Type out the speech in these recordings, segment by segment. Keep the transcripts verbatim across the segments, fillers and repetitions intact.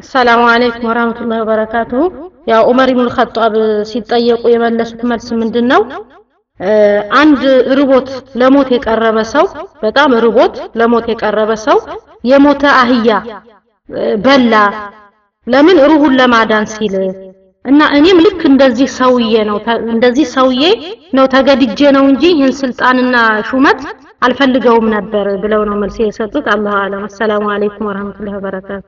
السلام عليكم ورحمة الله وبركاته يا عمر بن الخطاب ሲጠየቁ የመለሱት መልስ ምንድነው አንድ ርቦት ለሞት የቀረበ ሰው በጣም ርቦት ለሞት የቀረበ ሰው የሞተ አህያ በላ ለምን ሩሁን ለማዳን ሲል እና እኔም ልክ እንደዚህ ሰውዬ ነው እንደዚህ ሰውዬ ነው ተገድጄ ነው እንጂ ይህን ስልጣንና ሹመት አልፈልገውም ነበር ብለው ነው መልስ የሰጡት አላህ አለም ሰላም አለይኩም ወራህመቱላሂ ወበረካቱ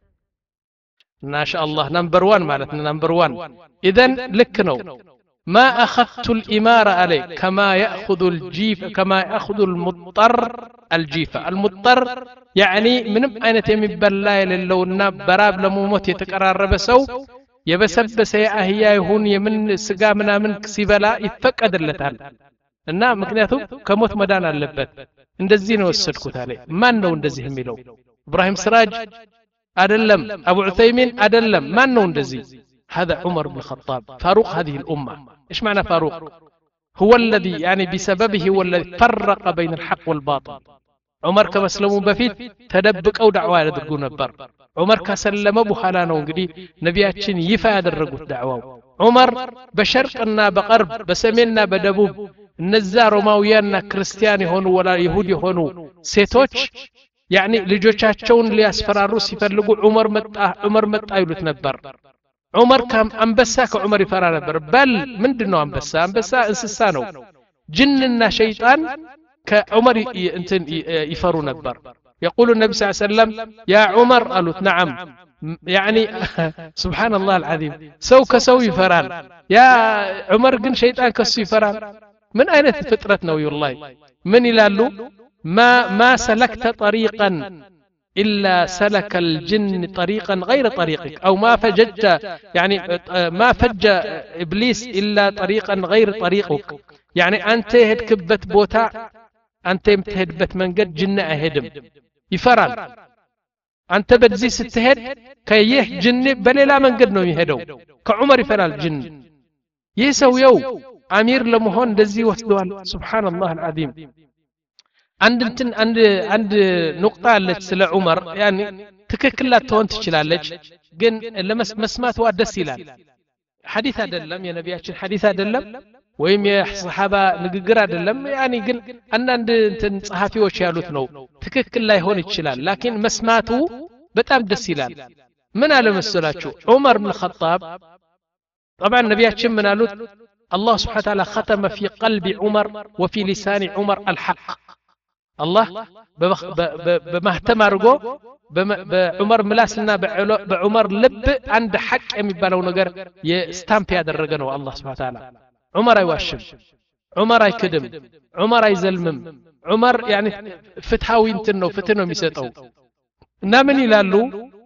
ما شاء الله نمبر واحد معناتنا نمبر واحد اذا لك نو ما اخذت الاماره عليه كما ياخذ الجيف كما ياخذ المضطر الجيفه المضطر يعني من اين يمبلا يللونا براب لموت يتقررب سو يبسبس ياهيا يهون يمن سغا ምናምን ሲበላ ይፈቀድለታል እና ምክንያቱም ከሞት መዳን አለበት እንደዚህ ነው ወሰድኩት አለ ማን ነው እንደዚህ የሚለው ኢብራሂም ስራጅ أدلم أبو عثيمين أدلم ما أنه اندزي هذا عمر بن الخطاب فاروق هذه الأمة إيش معنى فاروق هو الذي يعني بسببه هو الذي فرق بين الحق والباطل عمر كما سلموا بفيت تدبك أو دعوة يدرقون البر عمر كسلم أبو حالانا ونقدي نبياتشين يفاد الرقوت دعوة عمر بشرقنا بغرب بسمينا بدبوب نزار روماويانا كريستياني هونو ولا يهودي هونو سيتوش يعني ልጆቻቸውን ሊያስፈራሩ ሲፈልጉ ዑመር መጣ ዑመር መጣ ይሉት ነበር ዑመር ከም አንበሳ ከዑመር ይፈራ ነበር በል ምንድነው አንበሳ አንበሳ እንስሳ ነው ጅንና ሸይጣን ከዑመር እንትን ይፈሩ ነበር يقول النبي صلى الله عليه وسلم يا عمر قالوا نعم يعني سبحان الله العظيم سو كسو يفران يا عمر ግን شيطان كسو يفران من اين فطرتنا والله من يلالو ما ما سلكت طريقا إلا سلك الجن طريقا غير طريقك أو ما فججت يعني ما فج إبليس إلا طريقا غير طريقك يعني أنت هد كبت بوتا أنت متهد بت من قد جن أهدم يفران أنت بتزي ستهد كيه جن بللا من قد نو يهدو كعمر يفرال الجن يسوي يو أمير لمهون دزي وسدوال سبحان الله العظيم عند انتن عند عند نقطة اللي سلا عمر يعني تككلا تون تشلالج جن لما مسمات وادس يلال حديث أدلم يا نبياتشن حديث أدلم ويم يا صحابة نققر أدلم يعني جن أن عند انتن صحافي وشيالوت نو تككلا يهون تشلال لكن مسماته بتام دس يلال من على مسلاتشو عمر بن الخطاب طبعا نبياتشن من قالوت الله سبحانه وتعالى ختم في قلب عمر وفي لسان عمر الحق الله بمهتم أرجو بعمر ملاسنا بعمر لب عند حق يمبالو نجر يستامبي هذا الرجل الله سبحانه وتعالى عمر يواشم عمر يكدم عمر يزلمم عمر يعني فتحاوي انتنو فتنو ميسيتو نامن يلالو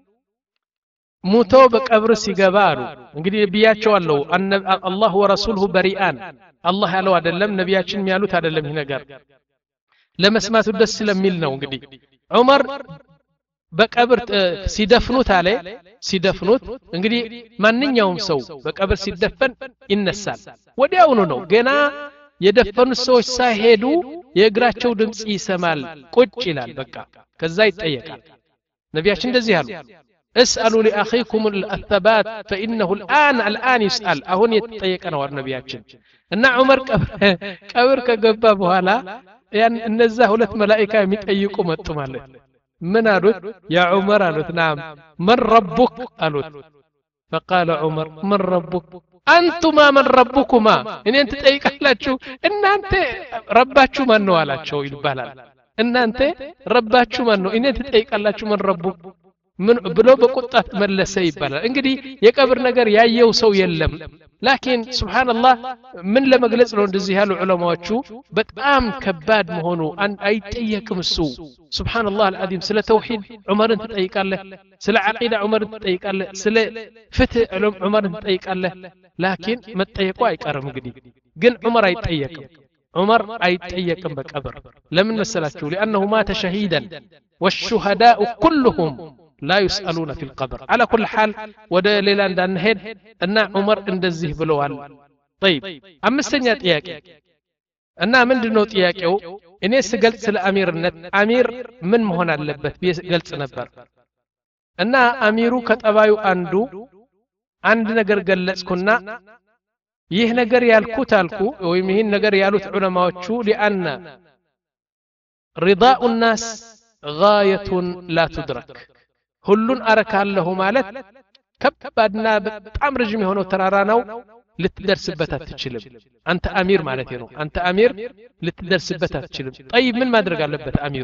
موتو بقبر سيغبارو እንግዲህ ቢያቸዋለሁ አን አላህ ወረሱሉሁ በሪአን አላህ ያለው አይደለም ነቢያችን የሚያሉት አይደለም ይሄ ነገር ለመስማቱ ደስ ስለሚል ነው እንግዲህ ዑመር በቀብር ሲደፍኑት አለ ሲደፍኑት እንግዲህ ማንኛውም ሰው በቀብር ሲደፈን ይነሳል ወዲያውኑ ነው ገና የደፈኑት ሰዎች ሳይሄዱ የእግራቸው ድምጽ ይሰማል ቁጭ ይላል በቃ ከዛ ይጠየቃል ነቢያችን እንደዚህ አሉ اسالوا لاخيكم الثبات فانه الان الان يسال አሁን የተጠየቀ ነው ነቢያችን እና ዑመር ቀብር ከገባ በኋላ ያን እነዛ ሁለት መላእክት የሚጠይቁ መጡ ማለት ምን አሉት ያ ዑመር አሉት ናም من ربك አሉት فقال عمر من ربك انتما من ربكما እኔ እንት ጠይቃላችሁ እናንተ ረባችሁ ማን ነው አላቸው ይባላል እናንተ ረባችሁ ማን ነው እኔ እንት ጠይቃላችሁ من ربك من ብሎ በቁጣት መለሰ ይባላል እንግዲህ የቀብር ነገር ያየው ሰው የለም لكن سبحان الله من ለመግለጽ ነው እንደዚህ ያሉ ዑለማዎቹ በጣም ከባድ መሆኑ አይጠየቅም እሱ سبحان الله العظيم ስለ ተውሂድ ዑመርን ትጠይቃለህ ስለ አቂዳ ዑመርን ትጠይቃለህ ስለ ፍትህ ዑመርን ትጠይቃለህ لكن መጠየቁ አይቀርም እንግዲህ ግን ዑመር አይጠየቅም ዑመር አይጠየቅም በቀብር ለምን መሰላችሁ لانه مات شهيدا والشهداء كلهم لا يسألون في القبر على كل حال وده ليلان دان هيد ان عمر اندزيه بلوال طيب امستኛ ጥያቄ እና ምንድነው ጥያቄው እኔ ስገልጽ ስለ አሚርነት አሚር ምን መሆን አለበት ገልጽ ነበር እና አሚሩ ከጠባዩ አንዱ አንድ ነገር ገለጽኩና ይህ ነገር ያልኩት አልኩ ወይም ይህን ነገር ያሉት ዑለማዎቹ لأن رضاء الناس غاية لا تدرك ሁሉን አረካለሁ ማለት ከባድና በጣም ረጅም የሆነው ተራራ ነው ልትደርስበት አትችልም አንተ አሚር ማለት ነው አንተ አሚር ልትደርስበት አትችልም طيب ምን ማድረግ አለበት አሚሩ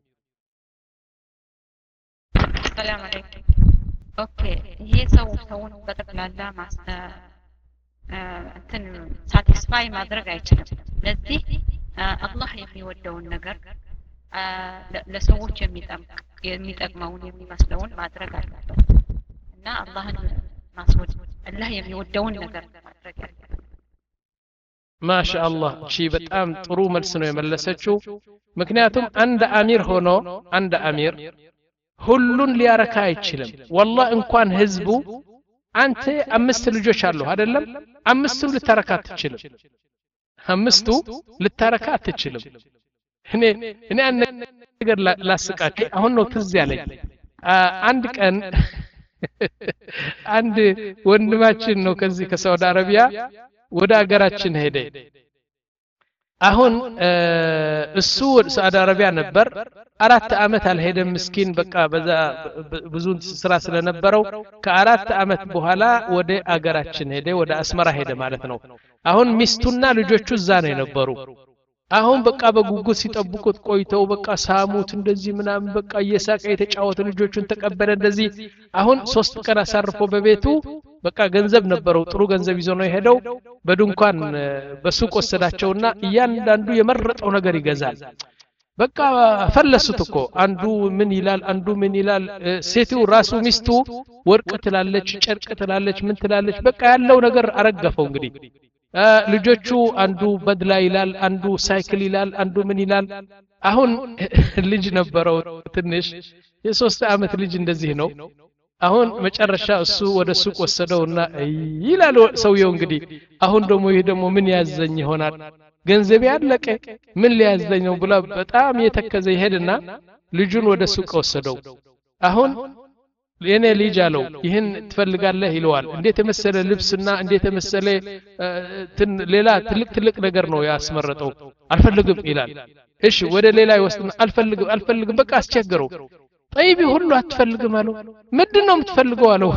ሰላም አለይኩም ኦኬ ይሄ ሰው ሰውን በጠቅላላ ማስተ እንትን ሳቲስፋይ ማድረግ አይችልም ለዚህ አላህ የሚወደውን ነገር ለሰዎች የሚጠቅም የሚጠቅመውን የሚመስለውን ማድረግ አለበት እና አላህን ማስወድ አላህ የሚወደውን ነገር ማድረግ አለበት ማሻአላህ ቺ በጣም ጥሩ መልስ ነው የመለሰችው ምክንያቱም አንድ አሚር ሆኖ አንድ አሚር ሁሉን ሊያረካ አይችልም والله እንኳን ህዝቡ አንተ አምስት ልጆች አሉ አይደለም አምስቱ ልታረካ አትችልም አምስቱ ልታረካ አትችልም እኔ እኔ አንድ ነገር ላስቃችሁ አሁን ነው ትዝ ያለኝ አንድ ቀን አንድ ወንድማችን ነው ከዚህ ከሳውዲ አረቢያ ወደ አገራችን ሄደ አሁን እሱ ሳውዲ አረቢያ ነበር አራት አመት አልሄደም ምስኪን በቃ በዛ ብዙ ስራ ስለነበረው ከአራት አመት በኋላ ወደ አገራችን ሄደ ወደ አስመራ ሄደ ማለት ነው አሁን ሚስቱና ልጆቹ እዛ ነው የነበሩ አሁን በቃ በጉጉት ሲጠብቁት ቆይተው በቃ ሳሙት እንደዚህ ምናምን በቃ እየሳቀ የተጫወተ ልጆቹን ተቀበለ እንደዚህ አሁን ሶስት ቀን አሳርፎ በቤቱ በቃ ገንዘብ ነበረው ጥሩ ገንዘብ ይዞ ነው የሄደው በድንኳን በሱቅ ወሰዳቸውና እያንዳንዱ የመረጠው ነገር ይገዛል በቃ ፈለሱት እኮ አንዱ ምን ይላል አንዱ ምን ይላል ሴቱ ራሱ ሚስቱ ወርቅ ትላለች ጨርቅ ትላለች ምን ትላለች በቃ ያለው ነገር አረገፈው እንግዲህ ልጆቹ አንዱ በድላ ይላል አንዱ ሳይክል ይላል አንዱ ምን ይላል አሁን ልጅ ነበረው ትንሽ የሶስት አመት ልጅ እንደዚህ ነው አሁን መጨረሻ እሱ ወደ ሱቅ ወሰደውና ይላል ሰውየው እንግዲህ አሁን ደግሞ ይሄ ደግሞ ምን ያዘኝ ይሆናል ገንዘብ ያለቀ ምን ሊያዘኝ ነው ብላ በጣም የተከዘ ይሄድና ልጁን ወደ ሱቅ ወሰደው አሁን የኔ ልጅ አለው ይሄን ትፈልጋለህ ይለዋል እንዴት የመሰለ ልብስና እንዴት የመሰለ ሌላ ትልቅ ትልቅ ነገር ነው ያስመረጠው አልፈልግም ይላል እሺ ወደ ሌላ ይወስድና አልፈልግም አልፈልግም በቃ አስቸገረው طيب ሁሉ አትፈልግም አለው ምንድነው የምትፈልገው አለው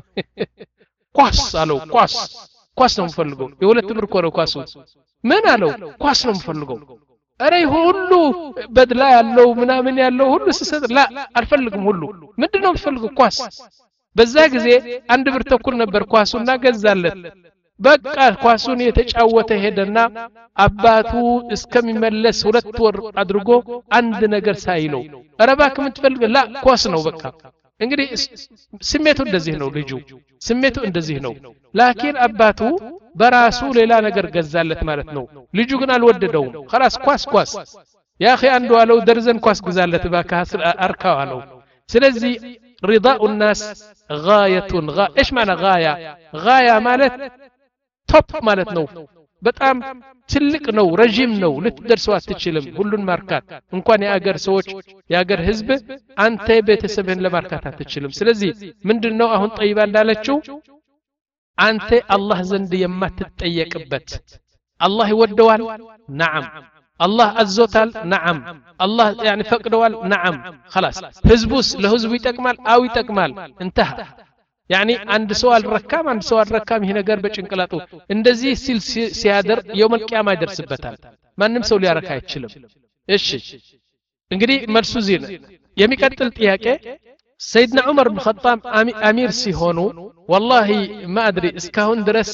ኳስ አለው ኳስ ኳስ ነው የምፈልገው የሁለት ብር ኮረ ኳሱ ምን አለው ኳስ ነው የምፈልገው አሬ ሁሉ በድላ ያለው ምናምን ያለው ሁሉ ሲሰጥ ላ አልፈልግም ሁሉ ምንድነው የምትፈልገው ኳስ በዛ ጊዜ አንድ ብር ተኩል ነበር ኳሱና ገዛለት በቃ ኳሱን የተጫወተ ሄደና አባቱ እስከሚመለስ ሁለት ወር አድርጎ አንድ ነገር ሳይለው አረባክ ምትፈልግ ላ ኳስ ነው በቃ እንግዲህ ስሜቱ እንደዚህ ነው ልጁ ስሜቱ እንደዚህ ነው ላኪን አባቱ በራሱ ሌላ ነገር ገዛለት ማለት ነው ልጁ ግን አልወደደውም خلاص ኳስ ኳስ يا اخي አንዱ አለው ደርዘን ኳስ ገዛለት ባካስ አርካው አለው ስለዚህ رضاء الناس غايه غا ايش معنى غايه غايه ማለት ቶፕ ማለት ነው በጣም ትልቅ ነው ረጅም ነው ልትደርሰው አትችልም ሁሉን ማርካት እንኳን የአገር ሰዎች የአገር ህዝብ አንተ ቤተሰብህን ለማርካት አትችልም ስለዚህ ምንድነው አሁን ጠይባ እንዳለችው አንተ አላህ ዘንድ የማትጠየቅበት አላህ ይወደዋል ነዓም አላህ አዞታል ነዓም አላህ يعني ፈቅደዋል ነዓም خلاص ህዝቡስ ለህዝቡ ይጠቅማል አው ይጠቅማል انتهى يعني عند سؤال ركام عند سؤال ركام هنا قرب ጭንቅላቱ እንደዚህ ሲል ሲያደር يوم القيامه ይደርስበታል ማንም ሰው ሊያረካ አይችልም እሺ እንግዲህ መልሱ ዚህ ነው የሚቀጥል ጥያቄ سيدنا عمر بن الخطاب امير ሲሆኑ والله ما ادري እስካሁን ድረስ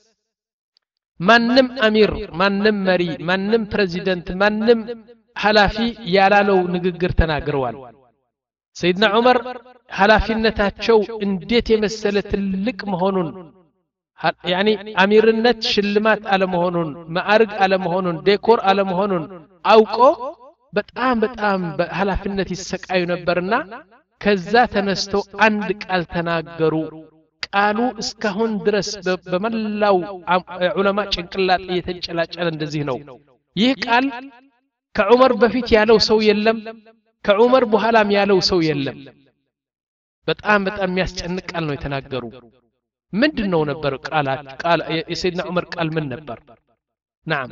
ማንም አሚር ማንም መሪ ማንም ፕሬዚደንት ማንም ሐላፊ ያላለው ንግግር ተናግረዋል سيدنا عمر ሐላፊነታቸው እንዴት የመሰለ ትልቅ መሆኑን يعني አሚርነት ሽልማት አለ መሆኑን ማዕረግ አለ መሆኑን ዴኮር አለ መሆኑን አውቆ በጣም በጣም በሐላፊነት ይሰቃዩ ነበርና ከዛ ተነስቶ አንድ ቃል ተናገሩ ቃሉ እስካሁን ድረስ በመላው ዑለማ ጭንቅላት እየተንጨላጨለ እንደዚህ ነው ይህ ቃል ከዑመር በፊት ያለው ሰው የለም ከዑመር በኋላም ያለው ሰው የለም በጣም በጣም የሚያስጨንቅ ቃል ነው የተናገሩ ምንድነው ነበር ቃላት ቃል የሰይድና ዑመር ቃል ምን ነበር نعم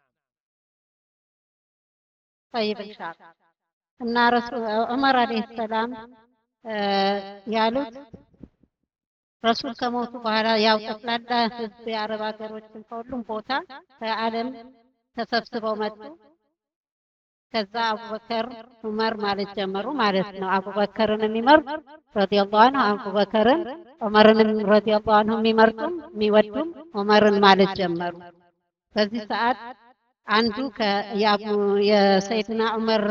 طيب ان شاء الله እና ረሱል ዑመር አለይሂ ሰላም ያሉት ረሱል ከሞቱ በኋላ ያው ጠቅላላ ህዝብ የአረብ ሀገሮችን ከሁሉም ቦታ ከዓለም ተሰብስበው መጡ ከዛ አቡበከር ዑመር ማለት ጀመሩ ማለት ነው አቡበከርን የሚመርጥ ረዲየላሁ ዐንሁ አቡበከርን ዑመርን ረዲየላሁ ዐንሁ የሚመርጡም የሚወዱም ዑመርን ማለት ጀመሩ በዚህ ሰዓት አንዱ ከያቡ የሰይድና ዑመር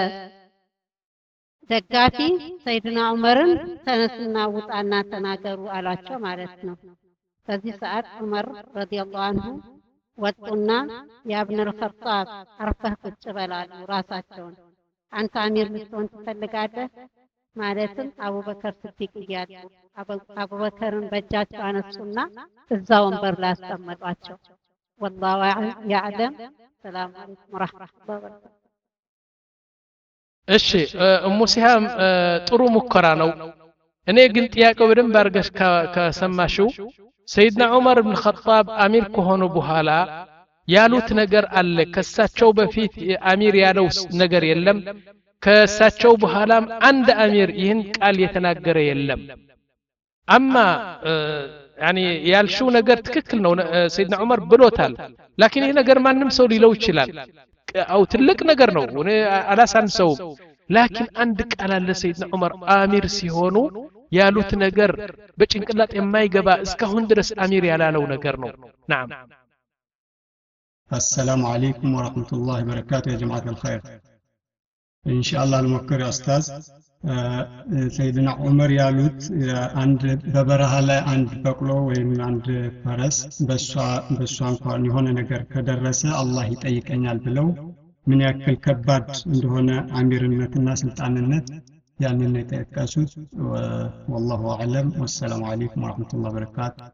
ደጋፊ ሰይድና ዑመርን ተነስና ውጣና ተናገሩ አላቸው ማለት ነው በዚህ ሰዓት ዑመር ረዲየላሁ ዐንሁ ወጡና ያብነል ኸጣብ አርፈህ ቁጭ በላሉ ራሳቸውን አንተ አሚር ልትሆን ትፈልጋለህ ማለትም አቡበከር ስዲቅ እያሉ አቡበከርን በእጃቸው አነሱና እዛ ወንበር ላይ አስቀመጧቸው والله يعلم السلام عليكم ورحمه الله وبركاته እሺ እሙ ሲሃም ጥሩ ሙከራ ነው እኔ ግን ጥያቄው በደንብ አርገሽ ከሰማሽው ሰይድና ዑመር ኢብኑ ኸጣብ አሚር ከሆኑ በኋላ ያሉት ነገር አለ ከሳቸው በፊት አሚር ያለው ነገር የለም ከሳቸው በኋላም አንድ አሚር ይህን ቃል የተናገረ የለም አማ يعني ያልሽው ነገር ትክክል ነው ሰይድና ዑመር ብሎታል لكن ይሄ ነገር ማንም ሰው ሊለው ይችላል አው ትልቅ ነገር ነው እኔ አላሳንሰው لكن አንድ ቃል አለ ሰይድና ዑመር አሚር ሲሆኑ ያሉት ነገር በጭንቅላት የማይገባ እስካሁን ድረስ አሚር ያላለው ነገር ነው نعم السلام عليكم ورحمة الله وبركاته يا جماعة الخير إن شاء الله المفكر يا أستاذ سيدنا عمر ያሉት አንድ በበረሃ ላይ አንድ በቅሎ ወይም አንድ ፈረስ በሷ በሷ እንኳን የሆነ ነገር ከደረሰ አላህ ይጠይቀኛል ብለው ምን ያክል ከባድ እንደሆነ አሚርነትና ስልጣንነት ያንን የተጠቀሱት والله اعلم والسلام عليكم ورحمة الله وبركاته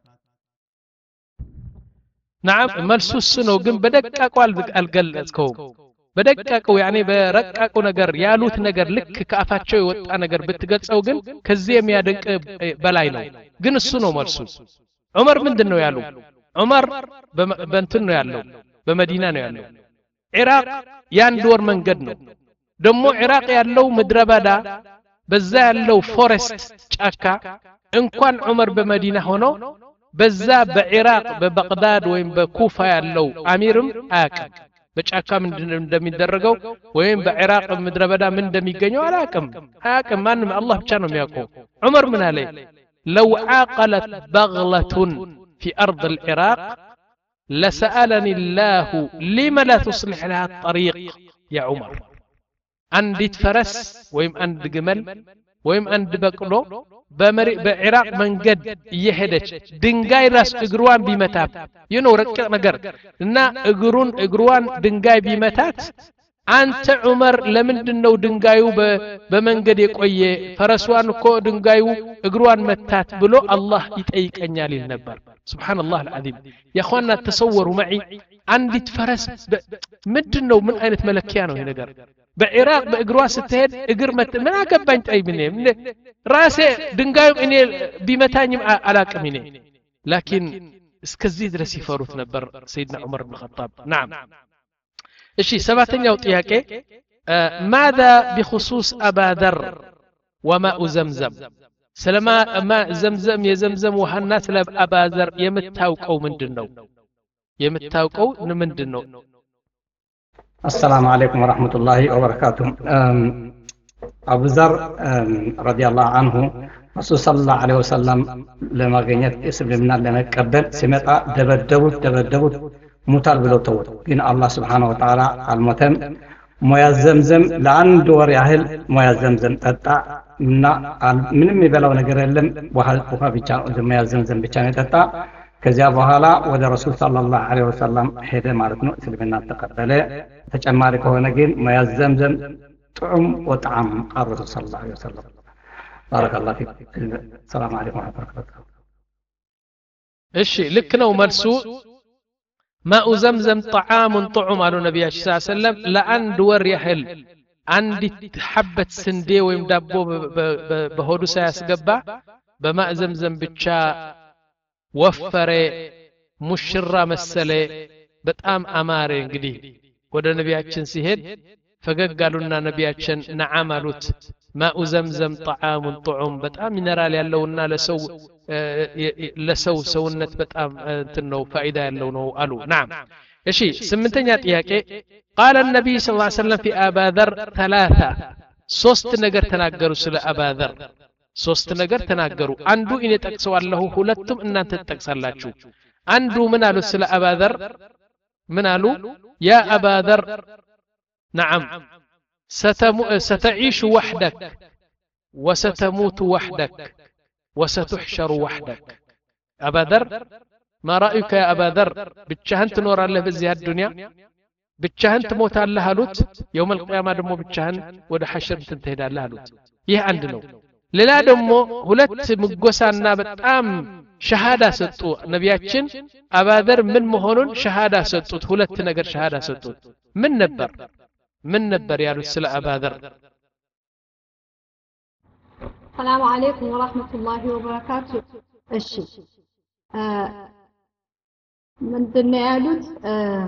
نعم መልሱስ ነው ግን በደቃቁ አልገለጽከው በደቃቁ ያኔ በረቃቁ ነገር ያሉት ነገር ልክ ከአፋቸው የወጣ ነገር ብትገልጸው ግን ከዚህ የሚያደንቅ በላይ ነው ግን እሱ ነው መልሱ ዑመር ምንድነው ያሉ ዑመር በእንትን ነው ያለው በመዲና ነው ያለው ኢራቅ ያንድ ወር መንገድ ነው ደሞ ኢራቅ ያለው ምድረበዳ በዛ ያለው ፎሬስት ጫካ እንኳን ዑመር በመዲና ሆኖ በዛ በኢራቅ በበግዳድ ወይም በኩፋ ያለው አሚርም አያውቅም በጫካ ምን እንደሚደረገው ወይም በኢራቅ ምድረበዳ ምን እንደሚገኘው አላውቅም አያውቅም ማንም አላህ ብቻ ነው የሚያውቀው ዑመር ምን አለ لو عاقلت بغلة في أرض العراق لسألني الله لما لا تصلح لها الطريق يا عمر عندي فرس ويم عند جمل ويم عند بقلو በኢራቅ መንገድ እየሄደች ድንጋይ ራስ እግሯን ቢመታት ይኖር ረቀቅ ነገር እና እግሩን እግሯን ድንጋይ ቢመታት አንተ ዑመር ለምንድነው ድንጋዩ በመንገድ የቆየ ፈረሷን እኮ ድንጋዩ እግሯን መታት ብሎ አላህ ይጠይቀኛል ይል ነበር ሱብሃንአላህ العظيم يا اخوانا تصوروا معي አንዲት ፈረስ ምንድነው ምን አይነት መለኪያ ነው ይሄ ነገር በኢራቅ በእግሯ ስትሄድ እግር መት ምን አገባኝ ጠይብኔ ራሴ ድንጋዩ እኔ ቢመታኝም አላቅም እኔ لكن እስከዚህ ድረስ ይፈሩት ነበር ሰይድና ዑመር ኢብኑ ኸጣብ نعم እሺ ሰባተኛው ጥያቄ ماذا بخصوص ابا ذر وماء زمزم سلما ما زمزم يزمزم وحنا ስለ አባ ዘር የምታውቀው ምንድነው የምታውቀው ምንድነው السلام عليكم ورحمة الله وبركاته أبو ذر رضي الله عنه رسول صلى الله عليه وسلم لما غنيت اسم لمنا لما قبل سمطا دبدبوت دبدبوت موتال بلو توت ግን الله سبحانه وتعالى المتم مويا زمزم ለአንድ ወር ያህል مويا زمزم ጠጣ እና ምንም ይበላው ነገር የለም ውሃ ውሃ ብቻ ነው مويا زمزم ብቻ ነው ጠጣ ከዚያ በኋላ ወደ ረሱል ሰለላሁ ዐለይሂ ወሰለም ሄደ ማለት ነው እስልምና ተቀበለ ተጨማሪ ከሆነ ግን مويا زمزم طعم وطعم الرسول صلى الله عليه وسلم بارك الله فيك السلام عليكم ورحمة الله وبركاته እሺ ልክ ነው መልሱ ማኡ ዘምዘም طعام طعم አሉ ነብያችን ሰለላሁ ዐለይሂ ወሰለም ለአንድ ወር ያህል አንዲት ሐበት ስንዴ ወይም ዳቦ በሆዱ ሳያስገባ በማእ ዘምዘም ብቻ ወፈረ ሙሽራ መሰለ በጣም አማረ እንግዲህ ወደ ነቢያችን ሲሄድ ፈገግ አሉና ነቢያችን ነዓም አሉት ማኡ ዘምዘም ጣዓሙን ጡዑም በጣም ሚነራል ያለውና ለሰው ለሰው ሰውነት በጣም እንትን ነው ፋይዳ ያለው ነው አሉ ነዓም እሺ ስምንተኛ ጥያቄ قال النبي صلى الله عليه وسلم في أبا ذر ثلاثة ሶስት ነገር ተናገሩ ስለ አባ ዘር ሶስት ነገር ተናገሩ አንዱ እኔ ጠቅሰዋለሁ ሁለቱም እናንተ ተጠቅሳላችሁ አንዱ ምን አሉ ስለ አባ ዘር ምን አሉ ያ አባ ዘር نعم ستعيش وحدك وستموت وحدك وستحشر وحدك أبا ذر ما رأيك يا أبا ذر بتشهن تنور الله بزي الدنيا بتشهن تموت الله هلوت يوم القيامة دمو بتشهن وده حشر تنتهي الله هلوت يه عندنا للا دمو هلت مقوسانا بتأم شهادة ستو نبياتشن أبا ذر من مهونون شهادة ستو هلت نقر شهادة ستو من نبر من نبر يا رسول أبا ذر السلام عليكم ورحمة الله وبركاته الشي آه من دنيا يالوت آه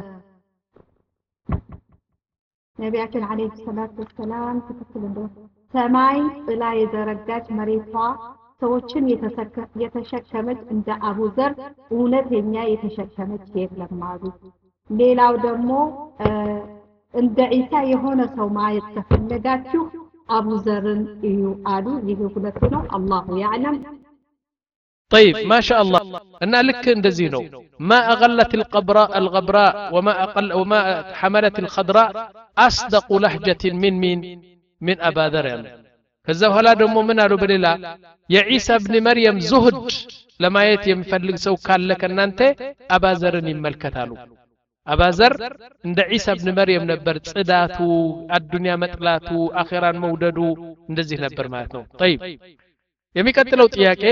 نبينا عليه الصلاة والسلام تكتل سماي بلا يزرقات مريطة سوچن يتشكمت عند أبو ذر ونتنيا يتشكمت كيف لما ليلاو دمو آه እንደ ኢሳ የሆነ ሰው ማየት ተፈለጋችሁ አቡ ዘርን እዩ አሉ ይሄ ሁለቱ ነው አላሁ ያዕለም طيب ما شاء الله ان لك እንደዚህ ነው ما اغلت القبراء الغبراء وما اقل وما حملت الخضراء اصدق لهجه من من من ابا ذر ከዛ በኋላ ደግሞ ምን አሉ በሌላ የኢሳ ኢብኑ መርየም ዙህድ ለማየት የሚፈልግ ሰው ካለ ከናንተ አባ ዘርን ይመልከታሉ أبا ذر عند عيسى بن مريم نبر صداتو الدنيا مطلاتو آخران موددو እንደዚህ ነበር ማለት ነው طيب የሚቀጥለው ጥያቄ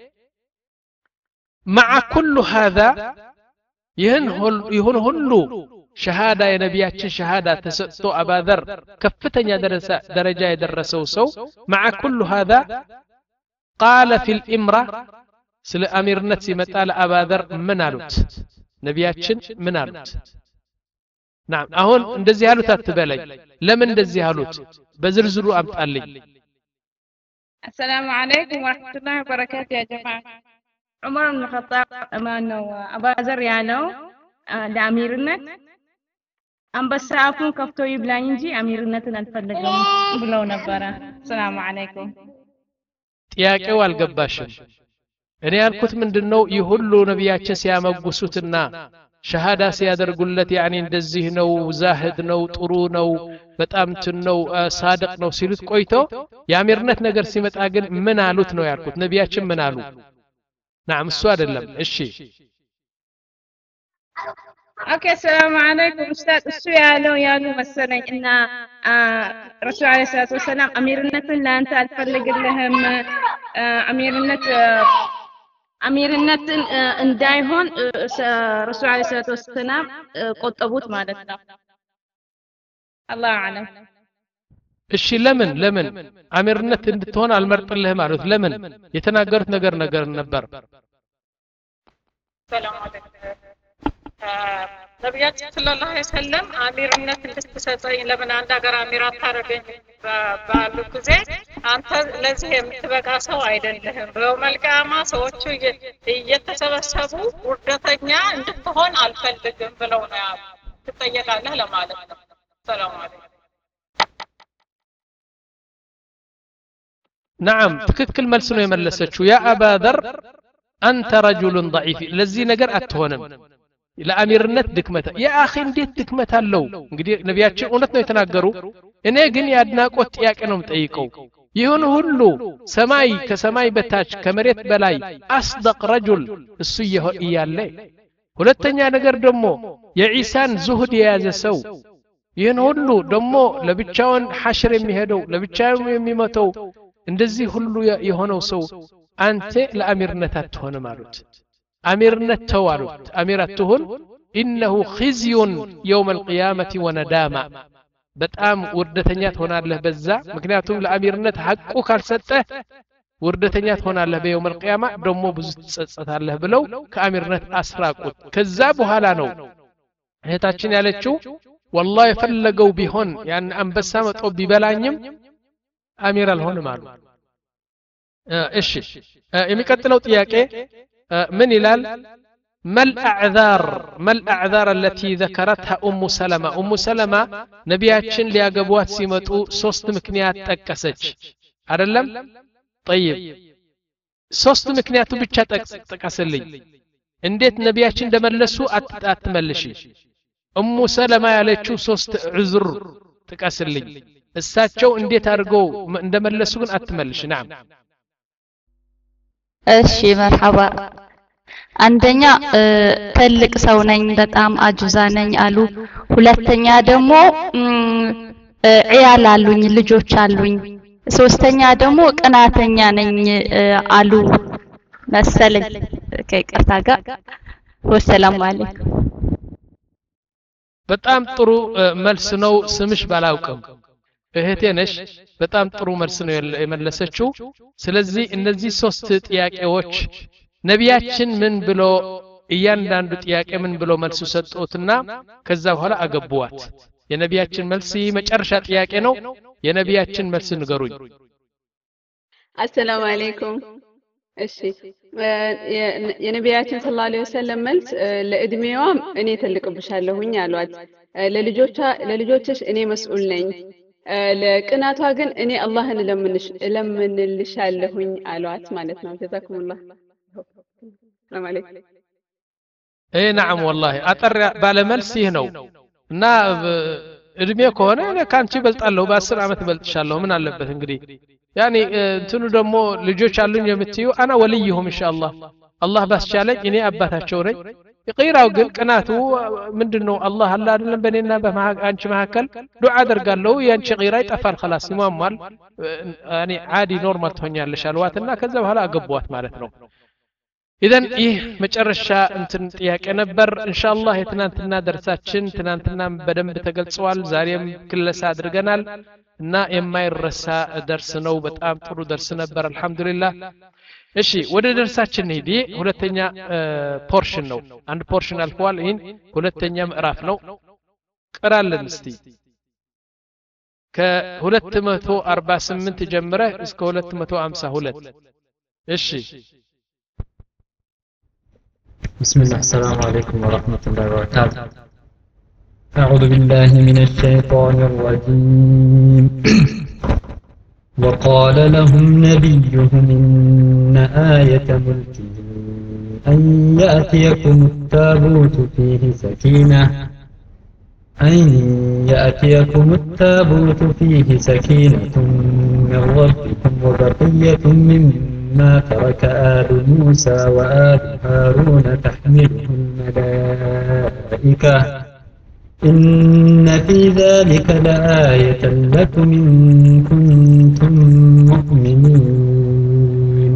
مع كل هذا ይህን ይሁን ሁሉ ሸሃዳ የነቢያችን ሸሃዳ ተሰጥቶ አባ ዘር ከፍተኛ ደረጃ የደረሰው ሰው مع كل هذا قال في الامرة ስለ አሚርነት ሲመጣ ለአባ ዘር ምን አሉት ነቢያችን ምን አሉት نعم አሁን እንደዚህ ያሉት አትበለኝ ለምን እንደዚህ ያሉት በዝርዝሩ አምጣልኝ السلام عليكم ورحمة الله وبركاته يا جماعة عمر بن الخطاب أمانه أبا ذر ያለው ለአሚርነት አንበሳ አፉን ከፍቶ ይብላኝ እንጂ አሚርነትን አልፈለገም ብለው ነበር السلام عليكم ጥያቄው አልገባሽም እኔ ያልኩት ምንድነው ይሁሉ ነቢያችን ሲያመጉሱትና ሸሃዳ ሲያደርጉለት ያኒ እንደዚህ ነው ዛህድ ነው ጥሩ ነው በጣም ነው ሳድቅ ነው ሲሉት ቆይቶ የአሚርነት ነገር ሲመጣ ግን ምን አሉት ነው ያልኩት ነቢያችን ምን አሉ نعم እሱ አይደለም እሺ اوكي السلام عليكم استاذ እሱ ያለው ያሉ መሰለኝ እና ረሱል አለይሂ ሰላቱ ወሰለም አሚርነትን ለአንተ አልፈልግልህም አሚርነት አሚርነትን እንዳይሆን ረሱል አለይሂ ሰላቱ ወሰለም ቆጠቡት ማለት ነው አላህ አለም እሺ ለምን ለምን አሚርነት እንድትሆን አልመርጥልህም ማለት ለምን የተናገሩት ነገር ነገር ነበር ሰላም አለይኩም ነብያችን ሰለላሁ ዐለይሂ ወሰለም አሚርነት እንድትሰጠኝ ለምን አንድ ሀገር አሚር አታረገኝ ባሉ ጊዜ አንተ ለዚህ የምትበቃ ሰው አይደለህም ብለው መልካማ ሰዎቹ እየተሰበሰቡ ውርደተኛ እንድትሆን አልፈልግም ብለው ነው ያሉ ትጠየቃለህ ለማለት ነው ሰላም አለይኩም نعم ትክክል መልስ ነው የመለሰችው ያ አባ ዘር አንተ رجل ضعيف ለዚህ ነገር አትሆንም ለአሚርነት ድክመት ያ አኺ እንዴት ድክመት አለው እንግዲህ ነቢያችን እውነት ነው የተናገሩ እኔ ግን ያድናቆት ጥያቄ ነው የምጠይቀው ይሁን ሁሉ ሰማይ ከሰማይ በታች ከመሬት በላይ አስደቅ ረጁል እሱ ይያለ ሁለተኛ ነገር ደግሞ የኢሳን ዙህድ የያዘ ሰው ይህን ሁሉ ደግሞ ለብቻውን ሐሽር የሚሄደው ለብቻው የሚመተው እንደዚህ ሁሉ የሆነው ሰው አንተ ለአሚርነት አትሆንም አሉት አሚርነት ተዋሉት አሚር አትሆን إنه خزي يوم القيامة وندامة በጣም ውርደተኛ ትሆናለህ በዛ ምክንያቱም ለአሚርነት ሐቁ ካልሰጠህ ውርደተኛ ትሆናለህ በየውም القيامة ደሞ ብዙ ትጸጸታለህ ብለው ከአሚርነት አስራቁት ከዛ በኋላ ነው እህታችን ያለችው والله ፈለገው ቢሆን ያን አንበሳ መጦ ቢበላኝም አሚር አልሆንም አሉ እሺ የሚቀጥለው ጥያቄ ምን ይላል ما الأعذار ما الأعذار التي ذكرتها أم سلمة أم سلمة نبياتشن لياقبوات سيمتو سوست مكنيات تكسج أرلم طيب سوست مكنيات بيتشا تكسلي انديت نبياتشن دملسو أتملشي أم سلمة ياليتشو سوست عذر تكسلي الساتشو انديت أرقو دملسو أتملش نعم እሺ መርሐባ አንደኛ ትልቅ ሰው ነኝ በጣም አጁዛ ነኝ አሉ ሁለተኛ ደግሞ ዒያል አሉኝ ልጆች አሉኝ ሶስተኛ ደግሞ ቅናተኛ ነኝ አሉ መሰለኝ ከይቅርታ ጋር ወሰላሙ አለይኩም በጣም ጥሩ መልስ ነው ስምሽ ባላውቅም እህቴ ነሽ በጣም ጥሩ መልስ ነው የመለሰችው ስለዚህ እነዚህ ሶስት ጥያቄዎች ነቢያችን ምን ብሎ እያንዳንዱ ጥያቄ ምን ብሎ መልስ ሰጡትና ከዛ በኋላ አገቡዋት የነቢያችን መልስ መጨረሻ ጥያቄ ነው የነቢያችን መልስ ንገሩኝ አሰላሙ አለይኩም እሺ የነቢያችን ሰለላሁ ዐለይሂ ወሰለም መልስ ለእድሜዋ እኔ ተልቅብሻለሁኝ አሏት ለልጆቿ ለልጆችሽ እኔ መስኡል ነኝ ለቅናቷ ግን እኔ አላህን ለምንሽ ለምንልሻለሁኝ አሏት ማለት ነው ጀዛኩሙላህ ሰላም አለይኩም اي نعم والله አጠር ባለ መልስ ይህ ነው እና እድሜ ከሆነ እኔ ካንቺ በልጣለሁ በ10 አመት በልጥሻለሁ ምን አለበት እንግዲህ ያኒ እንትኑ ደግሞ ልጆች አሉኝ የምትዩ አና ወልይሁም ኢንሻአላህ አላህ ባስቻለኝ እኔ አባታቸው ነኝ ይቅራው ግን ቅናቱ ምንድነው አላህ አላ አይደለም በእኔና በማንቺ መካከል ዱዓ አደርጋለሁ ያንቺ ቂራ ይጠፋል خلاص ይሟሟል ያኒ ዓዲ ኖርማል ትሆኛለሽ አልዋትና ከዛ በኋላ አገቧት ማለት ነው إذن إيه مجرشة انتن تياك نبر إن شاء الله يتنانتنا درساتشن تنانتنا بدن بتقلصوال زاريم كل سادر قنال نا إما يرسا درس نو بتقام ترو درس نبر الحمد لله إشي وده درساتشن هيدي هلتنيا بورشن نو عند بورشن الفوال إن هلتنيا مقراف نو قرال لنستي كهلتمتو أربع سمنت جمرة اسكو هلتمتو أمسا هلت إشي بسم الله السلام عليكم ورحمة الله وبركاته أعوذ بالله من الشيطان الرجيم وقال لهم نبيهم إن آية ملكه أن يأتيكم التابوت فيه سكينة أن يأتيكم التابوت فيه سكينة من ربكم وبقية مما ما ترك آل موسى وآل هارون تحمله الملائكة إن في ذلك لآية لكم إن كنتم مؤمنين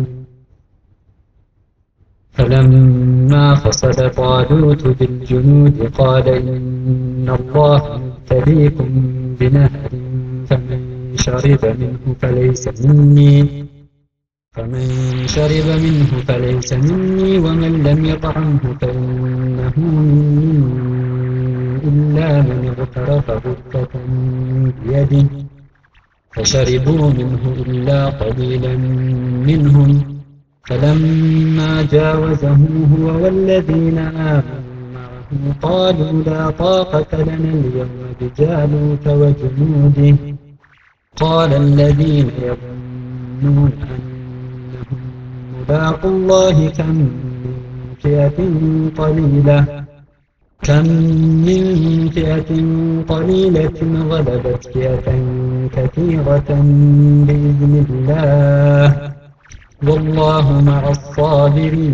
فلما فصل طالوت بالجنود قال إن الله مبتليكم بنهر فمن شرب منه فليس مني فمن شرب منه فليس مني ومن لم يطعمه فإنه مني إلا من اغترف غرفة بيده فشربوا منه إلا قليلا منهم فلما جاوزه هو والذين آمنوا معه قالوا لا طاقة لنا اليوم بجالوت وجنوده قال الذين يظنون أن ملاقوا الله كم من فئة قليلة كم من فئة قليلة غلبت فئة كثيرة بإذن الله والله مع الصابرين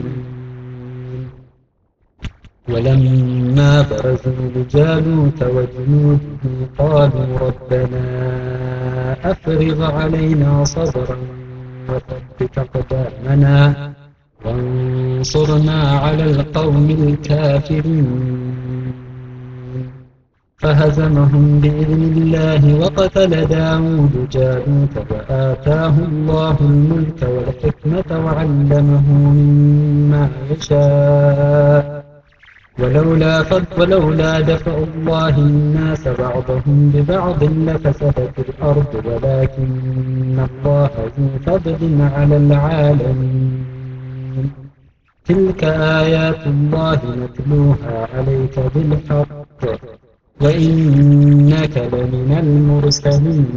ولما برزوا لجالوت وجنوده قالوا ربنا أفرغ علينا صبرا وثبت أقدامنا وانصرنا على القوم الكافرين فهزمهم بإذن الله وقتل داود جالوت وآتاه الله الملك والحكمة وعلمه مما يشاء ولولا فضل ولولا دفع الله الناس بعضهم ببعض لفسدت الأرض ولكن الله ذو فضل على العالمين تلك آيات الله نتلوها عليك بالحق وإنك لمن المرسلين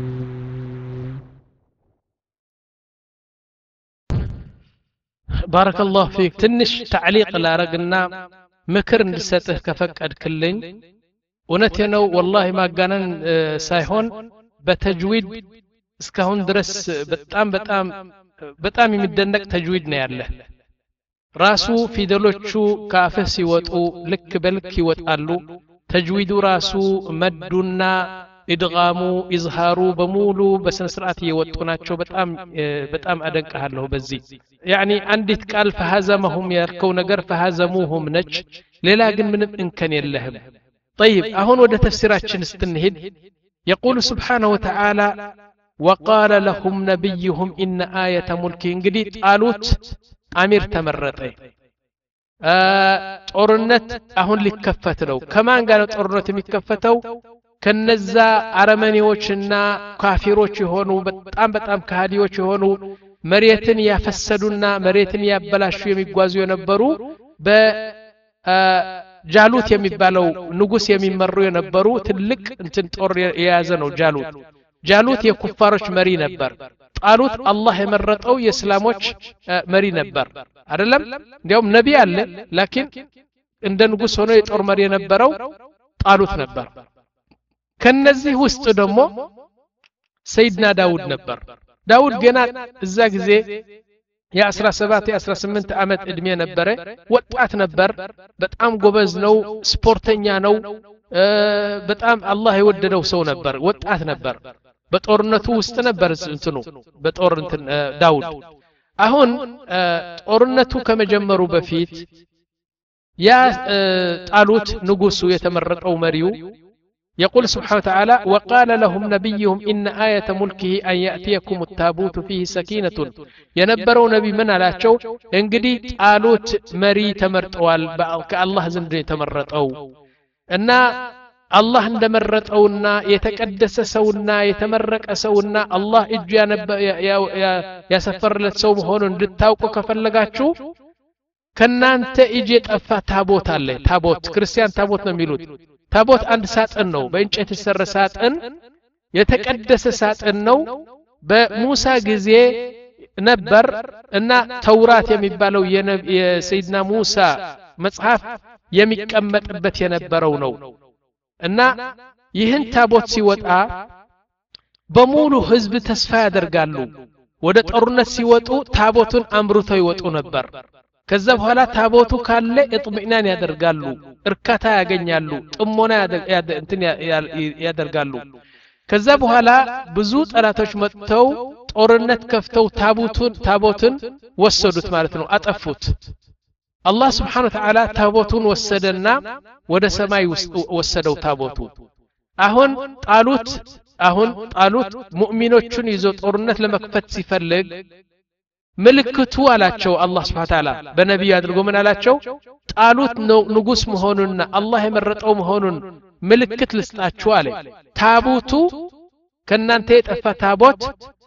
بارك الله فيك تنش تعليق لا رقنا ምክር እንድሰጥህ ከፈቀድክልኝ እውነቴ ነው ወላሂ ማጋነን ሳይሆን በተጅዊድ እስካሁን ድረስ በጣም በጣም በጣም የሚደነቅ ተጅዊድ ነው ያለ ራሱ ፊደሎቹ ካፍህ ሲወጡ ልክ በልክ ይወጣሉ ተጅዊዱ ራሱ መዱና ኢድጋሙ ኢዝሃሩ በሙሉ በስነ ስርዓት እየወጡ ናቸው በጣም በጣም አደንቀሃለሁ በዚህ يعني አንዲት ቃል فهزمهم ያልከው ነገር فهزموهم ነች ሌላ ግን ምንም እንከን የለህም طيب አሁን ወደ ተፍሲራችን ስትንሄድ يقول سبحانه وتعالى وقال لهم نبيهم إن آية ملكه እንግዲህ ጣሉት አሚር ተመረጠ ጦርነት አሁን ሊከፈት ነው ከማን ጋር ነው ጦርነት የሚከፈተው ከነዛ አረመኔዎችና ካፊሮች የሆኑ በጣም በጣም ከሃዲዎች የሆኑ መሬትን ያፈሰዱና መሬትን ያበላሹ የሚጓዙ የነበሩ በጃሉት የሚባለው ንጉስ የሚመሩ የነበሩ ትልቅ እንትን ጦር የያዘ ነው ጃሉት ጃሉት የኩፋሮች መሪ ነበር ጣሉት አላህ የመረጠው የእስላሞች መሪ ነበር አይደለም እንዲያውም ነብይ አለ ላኪን እንደ ንጉስ ሆኖ የጦር መሪ የነበረው ጣሉት ነበር ከነዚህ ውስጥ ደግሞ ሰይድና ዳውድ ነበር ዳውድ ገና እዛ ጊዜ የ17 የ18 አመት እድሜ ነበረ ወጣት ነበር በጣም ጎበዝ ነው ስፖርተኛ ነው በጣም አላህ የወደደው ሰው ነበር ወጣት ነበር በጦርነቱ ውስጥ ነበር እንትኑ በጦር እንትን ዳውድ አሁን ጦርነቱ ከመጀመሩ በፊት ያ ጣሉት ንጉሱ የተመረጠው መሪው يقول سبحانه وتعالى وقال لهم نبيهم إن آية ملكه أن يأتيكم التابوت فيه سكينة ينبروا نبي من على شو انقدي طالوت مري تمرتوال كالله زندي تمرتو إن الله اندمرتونا يتقدس سونا يتمرق سونا الله اجي ينب يا سفر لتسوم هون እንድታውቁ ከፈለጋችሁ ከናንተ እጅ የጠፋ ታቦት አለ ታቦት ክርስቲያን ታቦት ነው የሚሉት ታቦት አንድ ሳጥን ነው በእንጨት የተሰራ ሳጥን የተቀደሰ ሳጥን ነው በሙሳ ጊዜ ነበር እና ተውራት የሚባለው የሰይድና ሙሳ መጽሐፍ የሚቀመጥበት የነበረው ነው እና ይህን ታቦት ሲወጣ በሙሉ ህዝብ ተስፋ ያደርጋሉ ወደ ጦርነት ሲወጡ ታቦቱን አምርተው ይወጡ ነበር ከዛ በኋላ ታቦቱ ካለ እጥምኢናን ያደርጋሉ እርካታ ያገኛሉ ጥሞና እንትን ያደርጋሉ ከዛ በኋላ ብዙ ጠላቶች መጥተው ጦርነት ከፍተው ታቦቱን ታቦቱን ወሰዱት ማለት ነው አጠፉት አላህ Subhanahu Wa Ta'ala ታቦቱን ወሰደና ወደ ሰማይ ወሰደው ታቦቱ አሁን ጣሉት አሁን ጣሉት ሙእሚኖቹን ይዞ ጦርነት ለመክፈት ሲፈልግ ምልክቱ አላቸው አላህ Subhanahu Wa Ta'ala በነብዩ አድርጎ ምን አላቸው ጣሉት ነው ንጉስ መሆኑንና አላህ የመረጠው መሆኑን ምልክት ልስጣችሁ አለ ታቦቱ ከናንተ የጠፋ ታቦት